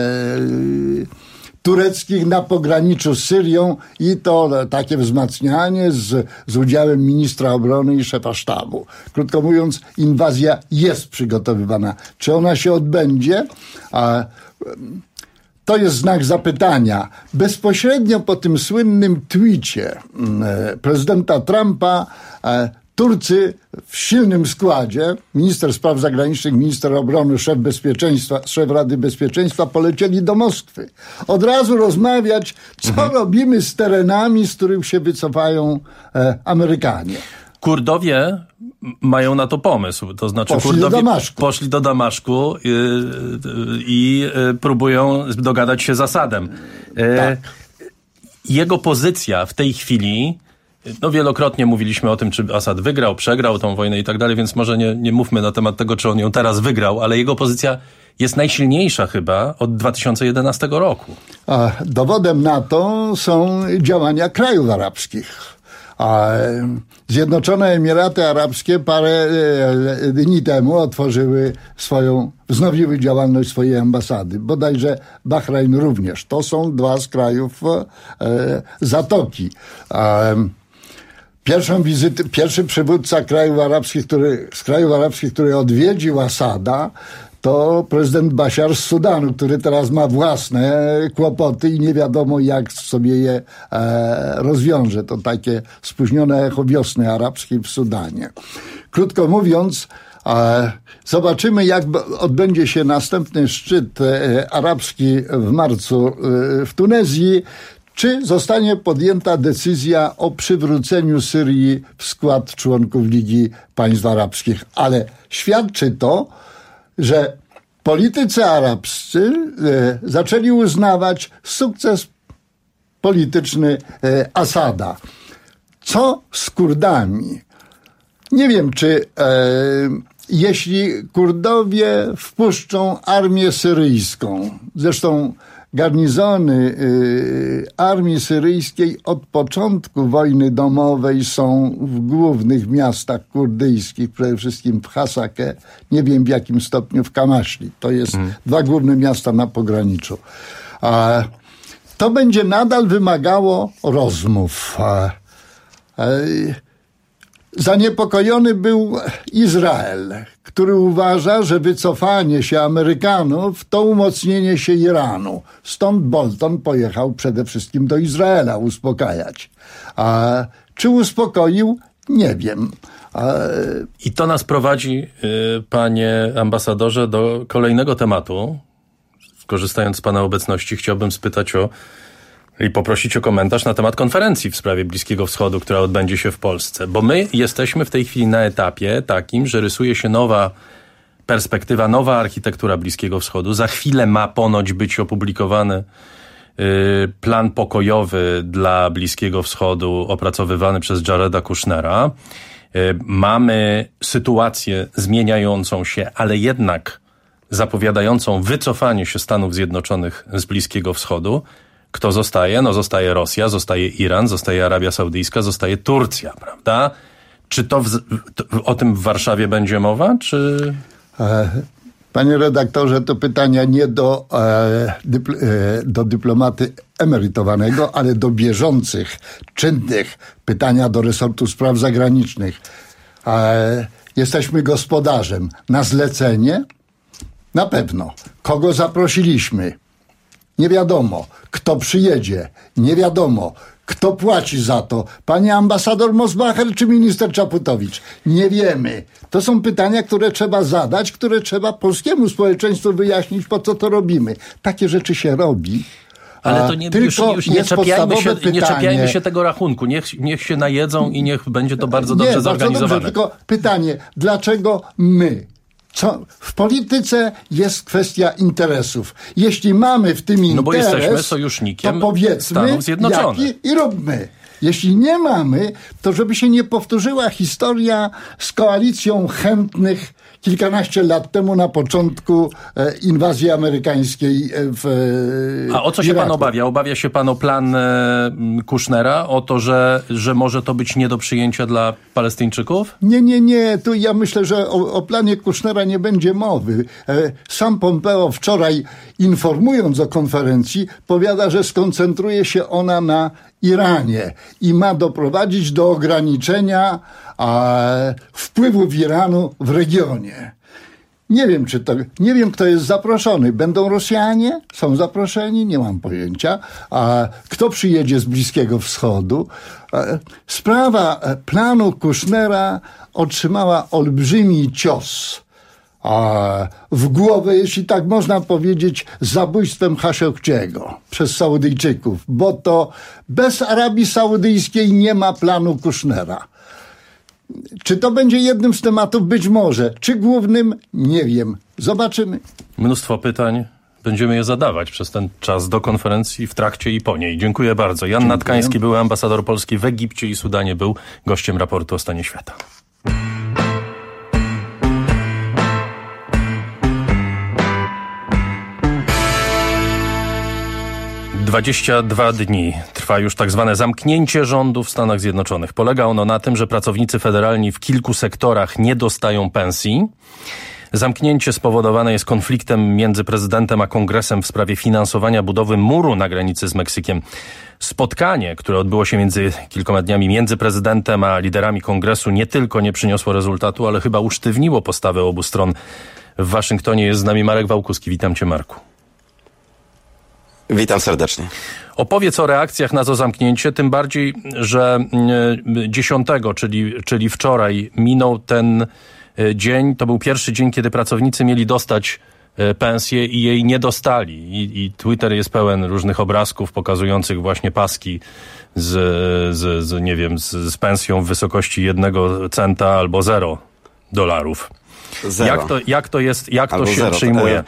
tureckich na pograniczu z Syrią i to takie wzmacnianie z, z udziałem ministra obrony i szefa sztabu. Krótko mówiąc, inwazja jest przygotowywana. Czy ona się odbędzie? A, to jest znak zapytania. Bezpośrednio po tym słynnym tweetie e, prezydenta Trumpa e, Turcy w silnym składzie, minister spraw zagranicznych, minister obrony, szef bezpieczeństwa, szef Rady Bezpieczeństwa polecieli do Moskwy. Od razu rozmawiać, co mhm. robimy z terenami, z których się wycofają e, Amerykanie. Kurdowie mają na to pomysł. To znaczy poszli Kurdowie do Damaszku. poszli do Damaszku i, i, i próbują dogadać się z Asadem. E, tak. Jego pozycja w tej chwili, no wielokrotnie mówiliśmy o tym, czy Asad wygrał, przegrał tą wojnę i tak dalej, więc może nie, nie mówmy na temat tego, czy on ją teraz wygrał, ale jego pozycja jest najsilniejsza chyba od dwa tysiące jedenastego roku. A dowodem na to są działania krajów arabskich. A Zjednoczone Emiraty Arabskie parę dni temu otworzyły swoją, wznowiły działalność swojej ambasady. Bodajże Bahrajn również. To są dwa z krajów e, Zatoki. E, Pierwszą wizytę, pierwszy przywódca krajów arabskich, który, z krajów arabskich, który odwiedził Asada, to prezydent Bashar z Sudanu, który teraz ma własne kłopoty i nie wiadomo, jak sobie je e, rozwiąże. To takie spóźnione echo wiosny arabskiej w Sudanie. Krótko mówiąc, e, zobaczymy, jak odbędzie się następny szczyt e, arabski w marcu e, w Tunezji. Czy zostanie podjęta decyzja o przywróceniu Syrii w skład członków Ligi Państw Arabskich? Ale świadczy to, że politycy arabscy e, zaczęli uznawać sukces polityczny e, Asada. Co z Kurdami? Nie wiem, czy e, jeśli Kurdowie wpuszczą armię syryjską, zresztą garnizony y, armii syryjskiej od początku wojny domowej są w głównych miastach kurdyjskich, przede wszystkim w Hasakeh, nie wiem w jakim stopniu w Kamaszli. To jest hmm. dwa główne miasta na pograniczu. A, to będzie nadal wymagało rozmów. A, a, Zaniepokojony był Izrael, który uważa, że wycofanie się Amerykanów to umocnienie się Iranu. Stąd Bolton pojechał przede wszystkim do Izraela uspokajać. A czy uspokoił? Nie wiem. A... I to nas prowadzi, panie ambasadorze, do kolejnego tematu. Korzystając z pana obecności, chciałbym spytać o i poprosić o komentarz na temat konferencji w sprawie Bliskiego Wschodu, która odbędzie się w Polsce. Bo my jesteśmy w tej chwili na etapie takim, że rysuje się nowa perspektywa, nowa architektura Bliskiego Wschodu. Za chwilę ma ponoć być opublikowany y, plan pokojowy dla Bliskiego Wschodu, opracowywany przez Jareda Kushnera. Y, mamy sytuację zmieniającą się, ale jednak zapowiadającą wycofanie się Stanów Zjednoczonych z Bliskiego Wschodu. Kto zostaje? No zostaje Rosja, zostaje Iran, zostaje Arabia Saudyjska, zostaje Turcja, prawda? Czy to, w, to o tym w Warszawie będzie mowa, czy... Panie redaktorze, to pytania nie do, e, dypl- e, do dyplomaty emerytowanego, ale do bieżących, czynnych. Pytania do resortu spraw zagranicznych. E, jesteśmy gospodarzem. Na zlecenie? Na pewno. Kogo zaprosiliśmy? Nie wiadomo. Kto przyjedzie? Nie wiadomo. Kto płaci za to? Pani ambasador Mosbacher czy minister Czaputowicz? Nie wiemy. To są pytania, które trzeba zadać, które trzeba polskiemu społeczeństwu wyjaśnić, po co to robimy. Takie rzeczy się robi. Ale to nie, już, już nie, czepiajmy się, nie czepiajmy się tego rachunku. Niech, niech się najedzą i niech będzie to bardzo dobrze nie, zorganizowane. Bardzo dobrze, tylko pytanie, dlaczego my? Co? W polityce jest kwestia interesów. Jeśli mamy w tym interes, no bo jesteśmy sojusznikiem to powiedzmy, Stanów Zjednoczonych. Jaki i róbmy. Jeśli nie mamy, to żeby się nie powtórzyła historia z koalicją chętnych kilkanaście lat temu na początku e, inwazji amerykańskiej w A o co się Iraku. Pan obawia? Obawia się pan o plan e, Kushnera? O to, że, że może to być nie do przyjęcia dla Palestyńczyków? Nie, nie, nie. Tu ja myślę, że o, o planie Kushnera nie będzie mowy. E, sam Pompeo wczoraj, informując o konferencji, powiada, że skoncentruje się ona na Iranie i ma doprowadzić do ograniczenia a, wpływów Iranu w regionie. Nie wiem, czy to, nie wiem, kto jest zaproszony. Będą Rosjanie? Są zaproszeni? Nie mam pojęcia. A kto przyjedzie z Bliskiego Wschodu? A, sprawa planu Kushnera otrzymała olbrzymi cios. A w głowę, jeśli tak można powiedzieć, zabójstwem Khashoggiego przez Saudyjczyków, bo to bez Arabii Saudyjskiej nie ma planu Kushnera. Czy to będzie jednym z tematów? Być może. Czy głównym? Nie wiem. Zobaczymy. Mnóstwo pytań. Będziemy je zadawać przez ten czas do konferencji, w trakcie i po niej. Dziękuję bardzo. Jan Dziękuję. Natkański, były ambasador Polski w Egipcie i Sudanie, był gościem raportu o stanie świata. dwadzieścia dwa dni trwa już tak zwane zamknięcie rządu w Stanach Zjednoczonych. Polega ono na tym, że pracownicy federalni w kilku sektorach nie dostają pensji. Zamknięcie spowodowane jest konfliktem między prezydentem a kongresem w sprawie finansowania budowy muru na granicy z Meksykiem. Spotkanie, które odbyło się między kilkoma dniami między prezydentem a liderami kongresu, nie tylko nie przyniosło rezultatu, ale chyba usztywniło postawę obu stron w Waszyngtonie jest z nami Marek Wałkuski. Witam cię, Marku. Witam serdecznie. Opowiedz o reakcjach na to zamknięcie, tym bardziej, że dziesiątego, czyli, czyli wczoraj, minął ten dzień. To był pierwszy dzień, kiedy pracownicy mieli dostać pensję i jej nie dostali. I, i Twitter jest pełen różnych obrazków pokazujących właśnie paski z, z, z nie wiem, z, z pensją w wysokości jednego centa albo zero dolarów. Zero. Jak to, jak to jest, jak albo to się zero. przyjmuje?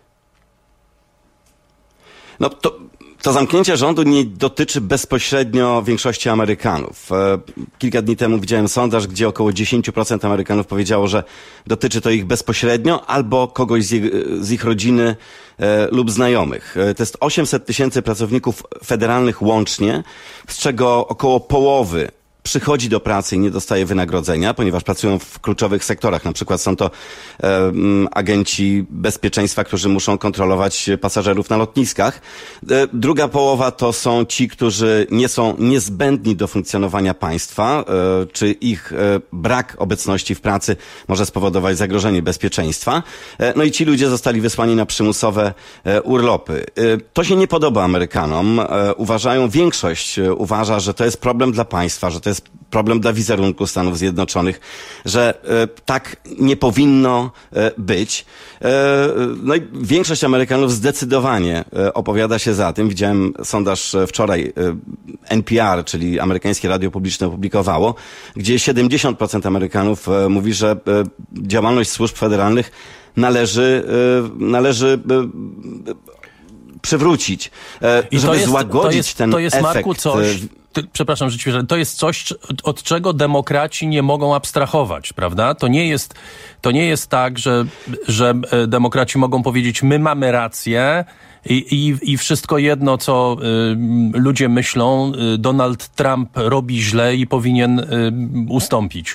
No to, to zamknięcie rządu nie dotyczy bezpośrednio większości Amerykanów. Kilka dni temu widziałem sondaż, gdzie około dziesięć procent Amerykanów powiedziało, że dotyczy to ich bezpośrednio albo kogoś z ich, z ich rodziny e, lub znajomych. To jest osiemset tysięcy pracowników federalnych łącznie, z czego około połowy przychodzi do pracy i nie dostaje wynagrodzenia, ponieważ pracują w kluczowych sektorach. Na przykład są to e, agenci bezpieczeństwa, którzy muszą kontrolować pasażerów na lotniskach. E, druga połowa to są ci, którzy nie są niezbędni do funkcjonowania państwa, e, czy ich e, brak obecności w pracy może spowodować zagrożenie bezpieczeństwa. E, no i ci ludzie zostali wysłani na przymusowe e, urlopy. E, to się nie podoba Amerykanom. E, uważają, większość e, uważa, że to jest problem dla państwa, że to jest problem dla wizerunku Stanów Zjednoczonych, że e, tak nie powinno e, być. E, no i większość Amerykanów zdecydowanie e, opowiada się za tym. Widziałem sondaż wczoraj, e, N P R, czyli amerykańskie radio publiczne, opublikowało, gdzie siedemdziesiąt procent Amerykanów e, mówi, że e, działalność służb federalnych należy, e, należy e, przywrócić, e, I żeby to jest, złagodzić to jest, ten to jest, efekt. Marku, coś, ty, przepraszam, że ci wierzę, to jest coś, od czego demokraci nie mogą abstrahować, prawda? To nie jest, to nie jest tak, że, że demokraci mogą powiedzieć, my mamy rację i, i, i wszystko jedno, co y, ludzie myślą, y, Donald Trump robi źle i powinien y, ustąpić.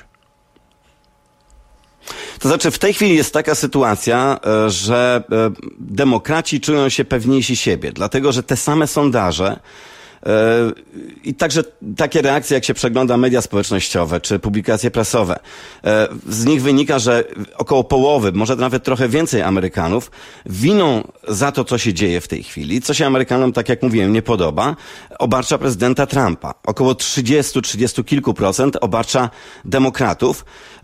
To znaczy, w tej chwili jest taka sytuacja, że demokraci czują się pewniejsi siebie, dlatego że te same sondaże i także takie reakcje, jak się przegląda media społecznościowe czy publikacje prasowe, z nich wynika, że około połowy, może nawet trochę więcej Amerykanów winą za to, co się dzieje w tej chwili, co się Amerykanom, tak jak mówiłem, nie podoba, obarcza prezydenta Trumpa. Około trzydzieści, trzydzieści kilku procent obarcza demokratów.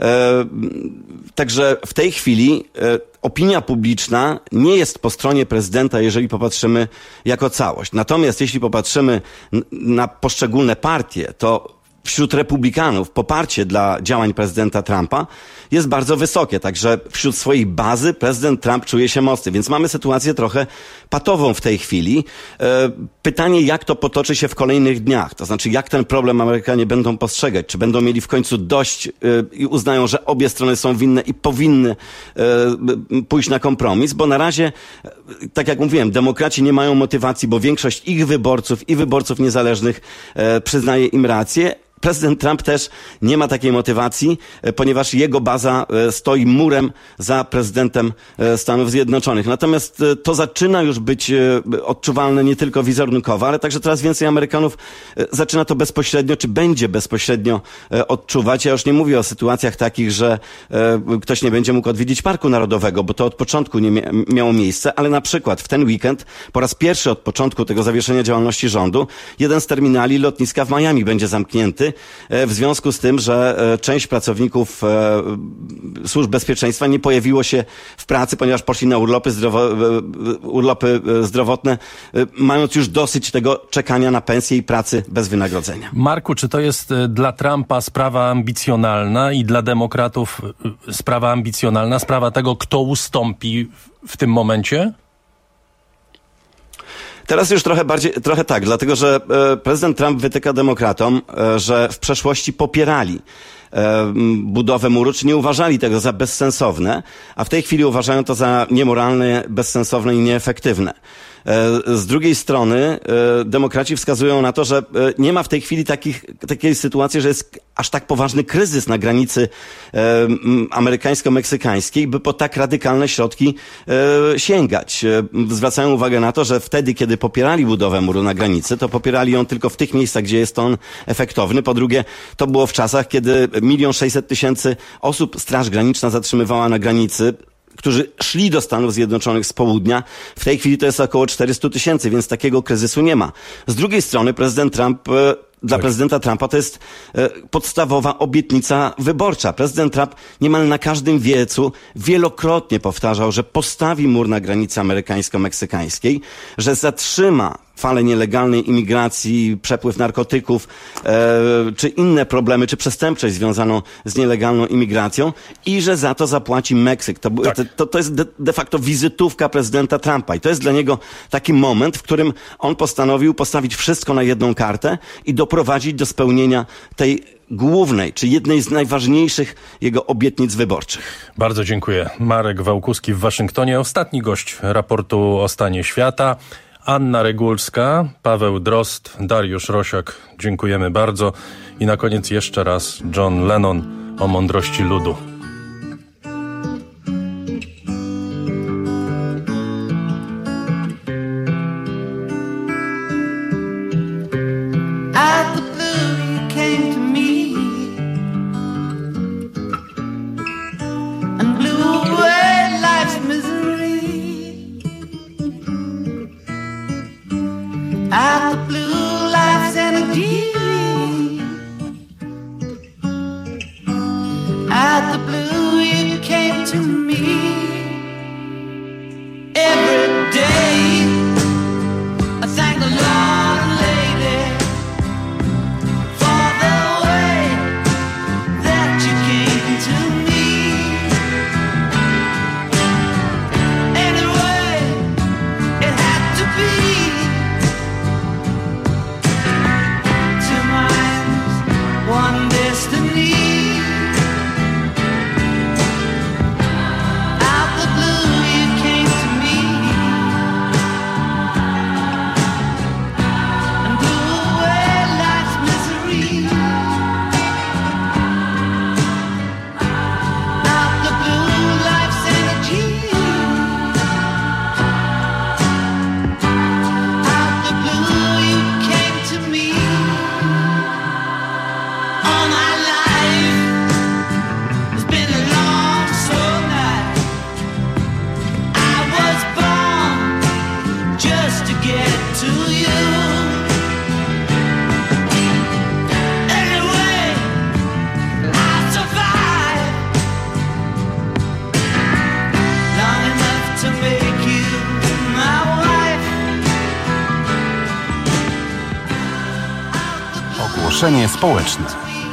Także w tej chwili opinia publiczna nie jest po stronie prezydenta, jeżeli popatrzymy jako całość. Natomiast jeśli popatrzymy na poszczególne partie, to wśród republikanów poparcie dla działań prezydenta Trumpa jest bardzo wysokie. Także wśród swojej bazy prezydent Trump czuje się mocny. Więc mamy sytuację trochę patową w tej chwili. Pytanie, jak to potoczy się w kolejnych dniach. To znaczy, jak ten problem Amerykanie będą postrzegać. Czy będą mieli w końcu dość i uznają, że obie strony są winne i powinny pójść na kompromis. Bo na razie, tak jak mówiłem, demokraci nie mają motywacji, bo większość ich wyborców i wyborców niezależnych przyznaje im rację. Prezydent Trump też nie ma takiej motywacji, ponieważ jego baza stoi murem za prezydentem Stanów Zjednoczonych. Natomiast to zaczyna już być odczuwalne nie tylko wizerunkowo, ale także coraz więcej Amerykanów zaczyna to bezpośrednio, czy będzie bezpośrednio odczuwać. Ja już nie mówię o sytuacjach takich, że ktoś nie będzie mógł odwiedzić Parku Narodowego, bo to od początku nie miało miejsce, ale na przykład w ten weekend, po raz pierwszy od początku tego zawieszenia działalności rządu, jeden z terminali lotniska w Miami będzie zamknięty, w związku z tym, że część pracowników służb bezpieczeństwa nie pojawiło się w pracy, ponieważ poszli na urlopy, zdrowo, urlopy zdrowotne, mając już dosyć tego czekania na pensję i pracy bez wynagrodzenia. Marku, czy to jest dla Trumpa sprawa ambicjonalna i dla demokratów sprawa ambicjonalna, sprawa tego, kto ustąpi w tym momencie? Teraz już trochę bardziej, trochę tak, dlatego że e, prezydent Trump wytyka demokratom, e, że w przeszłości popierali e, budowę muru, czy nie uważali tego za bezsensowne, a w tej chwili uważają to za niemoralne, bezsensowne i nieefektywne. Z drugiej strony demokraci wskazują na to, że nie ma w tej chwili takich, takiej sytuacji, że jest aż tak poważny kryzys na granicy amerykańsko-meksykańskiej, by po tak radykalne środki sięgać. Zwracają uwagę na to, że wtedy, kiedy popierali budowę muru na granicy, to popierali ją tylko w tych miejscach, gdzie jest on efektowny. Po drugie, to było w czasach, kiedy milion sześćset tysięcy osób Straż Graniczna zatrzymywała na granicy którzy szli do Stanów Zjednoczonych z południa. W tej chwili to jest około czterysta tysięcy, więc takiego kryzysu nie ma. Z drugiej strony prezydent Trump e, Dla prezydenta Trumpa to jest e, podstawowa obietnica wyborcza. Prezydent Trump niemal na każdym wiecu wielokrotnie powtarzał, że postawi mur na granicy amerykańsko-meksykańskiej, że zatrzyma falę nielegalnej imigracji, przepływ narkotyków, e, czy inne problemy, czy przestępczość związaną z nielegalną imigracją i że za to zapłaci Meksyk. To, tak. to, to jest de, de facto wizytówka prezydenta Trumpa i to jest dla niego taki moment, w którym on postanowił postawić wszystko na jedną kartę i doprowadzić do spełnienia tej głównej, czy jednej z najważniejszych jego obietnic wyborczych. Bardzo dziękuję. Marek Wałkuski w Waszyngtonie, ostatni gość raportu o stanie świata. Anna Regulska, Paweł Drozd, Dariusz Rosiak. Dziękujemy bardzo. I na koniec jeszcze raz John Lennon o mądrości ludu. Out the blue life's energy. Out the blue you came to me. Every day I thank the Lord, lady, for the way that you came to me. Anyway, it had to be. One destiny. Out the blue you came to me and blew away life's misery. Out the blue life's energy. Out the blue you came to me. All my life has been a long, slow night. I was born just to get to you. Anyway, I survived long enough to make you my wife. Ogłoszenie społeczne.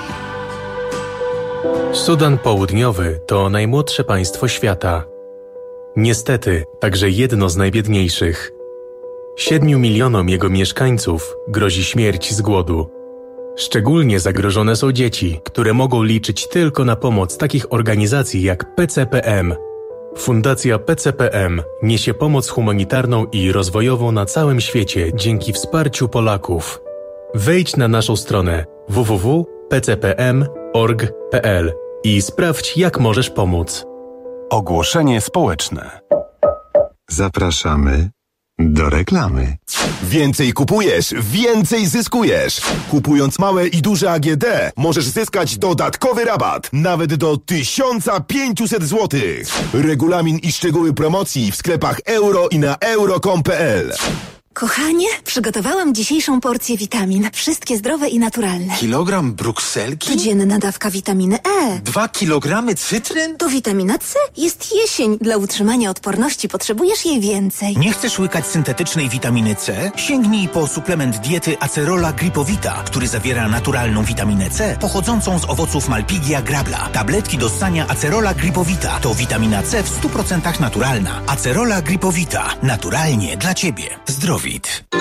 Sudan Południowy to najmłodsze państwo świata. Niestety, także jedno z najbiedniejszych. Siedmiu milionom jego mieszkańców grozi śmierć z głodu. Szczególnie zagrożone są dzieci, które mogą liczyć tylko na pomoc takich organizacji jak P C P M. Fundacja P C P M niesie pomoc humanitarną i rozwojową na całym świecie dzięki wsparciu Polaków. Wejdź na naszą stronę w w w kropka p c p m kropka org kropka p l i sprawdź, jak możesz pomóc. Ogłoszenie społeczne. Zapraszamy do reklamy. Więcej kupujesz, więcej zyskujesz. Kupując małe i duże A G D możesz zyskać dodatkowy rabat nawet do tysiąc pięćset złotych. Regulamin i szczegóły promocji w sklepach euro i na euro kropka com kropka p l. Kochanie, przygotowałam dzisiejszą porcję witamin. Wszystkie zdrowe i naturalne. Kilogram brukselki? Codzienna dawka witaminy E. Dwa kilogramy cytryn? To witamina C. Jest jesień. Dla utrzymania odporności potrzebujesz jej więcej. Nie chcesz łykać syntetycznej witaminy C? Sięgnij po suplement diety Acerola Gripowita, który zawiera naturalną witaminę C pochodzącą z owoców Malpighia grabla. Tabletki do ssania Acerola Gripowita to witamina C w stu procentach naturalna. Acerola Gripowita. Naturalnie dla Ciebie. Zdrowit.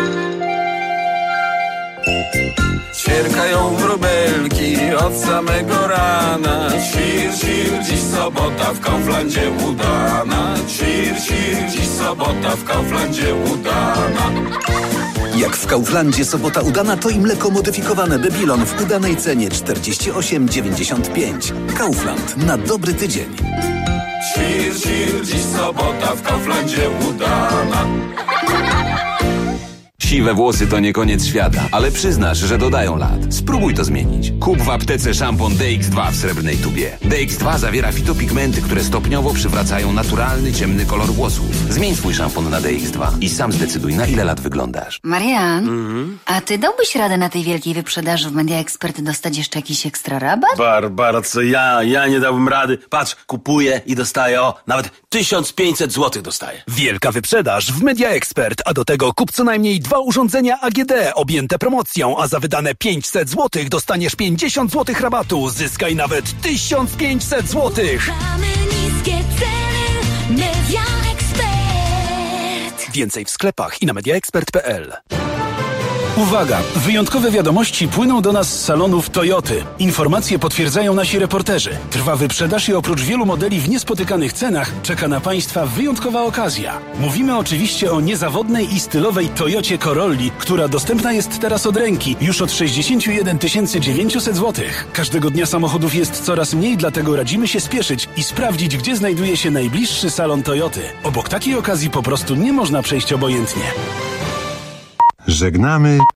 Ćwierkają wróbelki od samego rana. Świr, świr, dziś sobota w Kauflandzie udana. Świr, świr, dziś sobota w Kauflandzie udana. Jak w Kauflandzie sobota udana, to i mleko modyfikowane Babylon w udanej cenie czterdzieści osiem dziewięćdziesiąt pięć. Kaufland na dobry tydzień. Świr, świr, dziś sobota w Kauflandzie udana. Siwe włosy to nie koniec świata, ale przyznasz, że dodają lat. Spróbuj to zmienić. Kup w aptece szampon D X dwa w srebrnej tubie. D X dwa zawiera fitopigmenty, które stopniowo przywracają naturalny, ciemny kolor włosów. Zmień swój szampon na D X dwa i sam zdecyduj, na ile lat wyglądasz. Marian, Mhm. a ty dałbyś radę na tej wielkiej wyprzedaży w Media Expert dostać jeszcze jakiś ekstra rabat? Barbara, co ja? Ja nie dałbym rady. Patrz, kupuję i dostaję, o, nawet tysiąc pięćset złotych dostaję. Wielka wyprzedaż w Media Expert, a do tego kup co najmniej dwa urządzenia A G D objęte promocją, a za wydane pięćset złotych dostaniesz pięćdziesiąt złotych rabatu. Zyskaj nawet tysiąc pięćset złotych. Niskie ceny, Media Expert. Więcej w sklepach i na mediaexpert kropka p l. Uwaga! Wyjątkowe wiadomości płyną do nas z salonów Toyoty. Informacje potwierdzają nasi reporterzy. Trwa wyprzedaż i oprócz wielu modeli w niespotykanych cenach czeka na Państwa wyjątkowa okazja. Mówimy oczywiście o niezawodnej i stylowej Toyocie Corolli, która dostępna jest teraz od ręki już od sześćdziesiąt jeden tysięcy dziewięćset złotych. Każdego dnia samochodów jest coraz mniej, dlatego radzimy się spieszyć i sprawdzić, gdzie znajduje się najbliższy salon Toyoty. Obok takiej okazji po prostu nie można przejść obojętnie. Żegnamy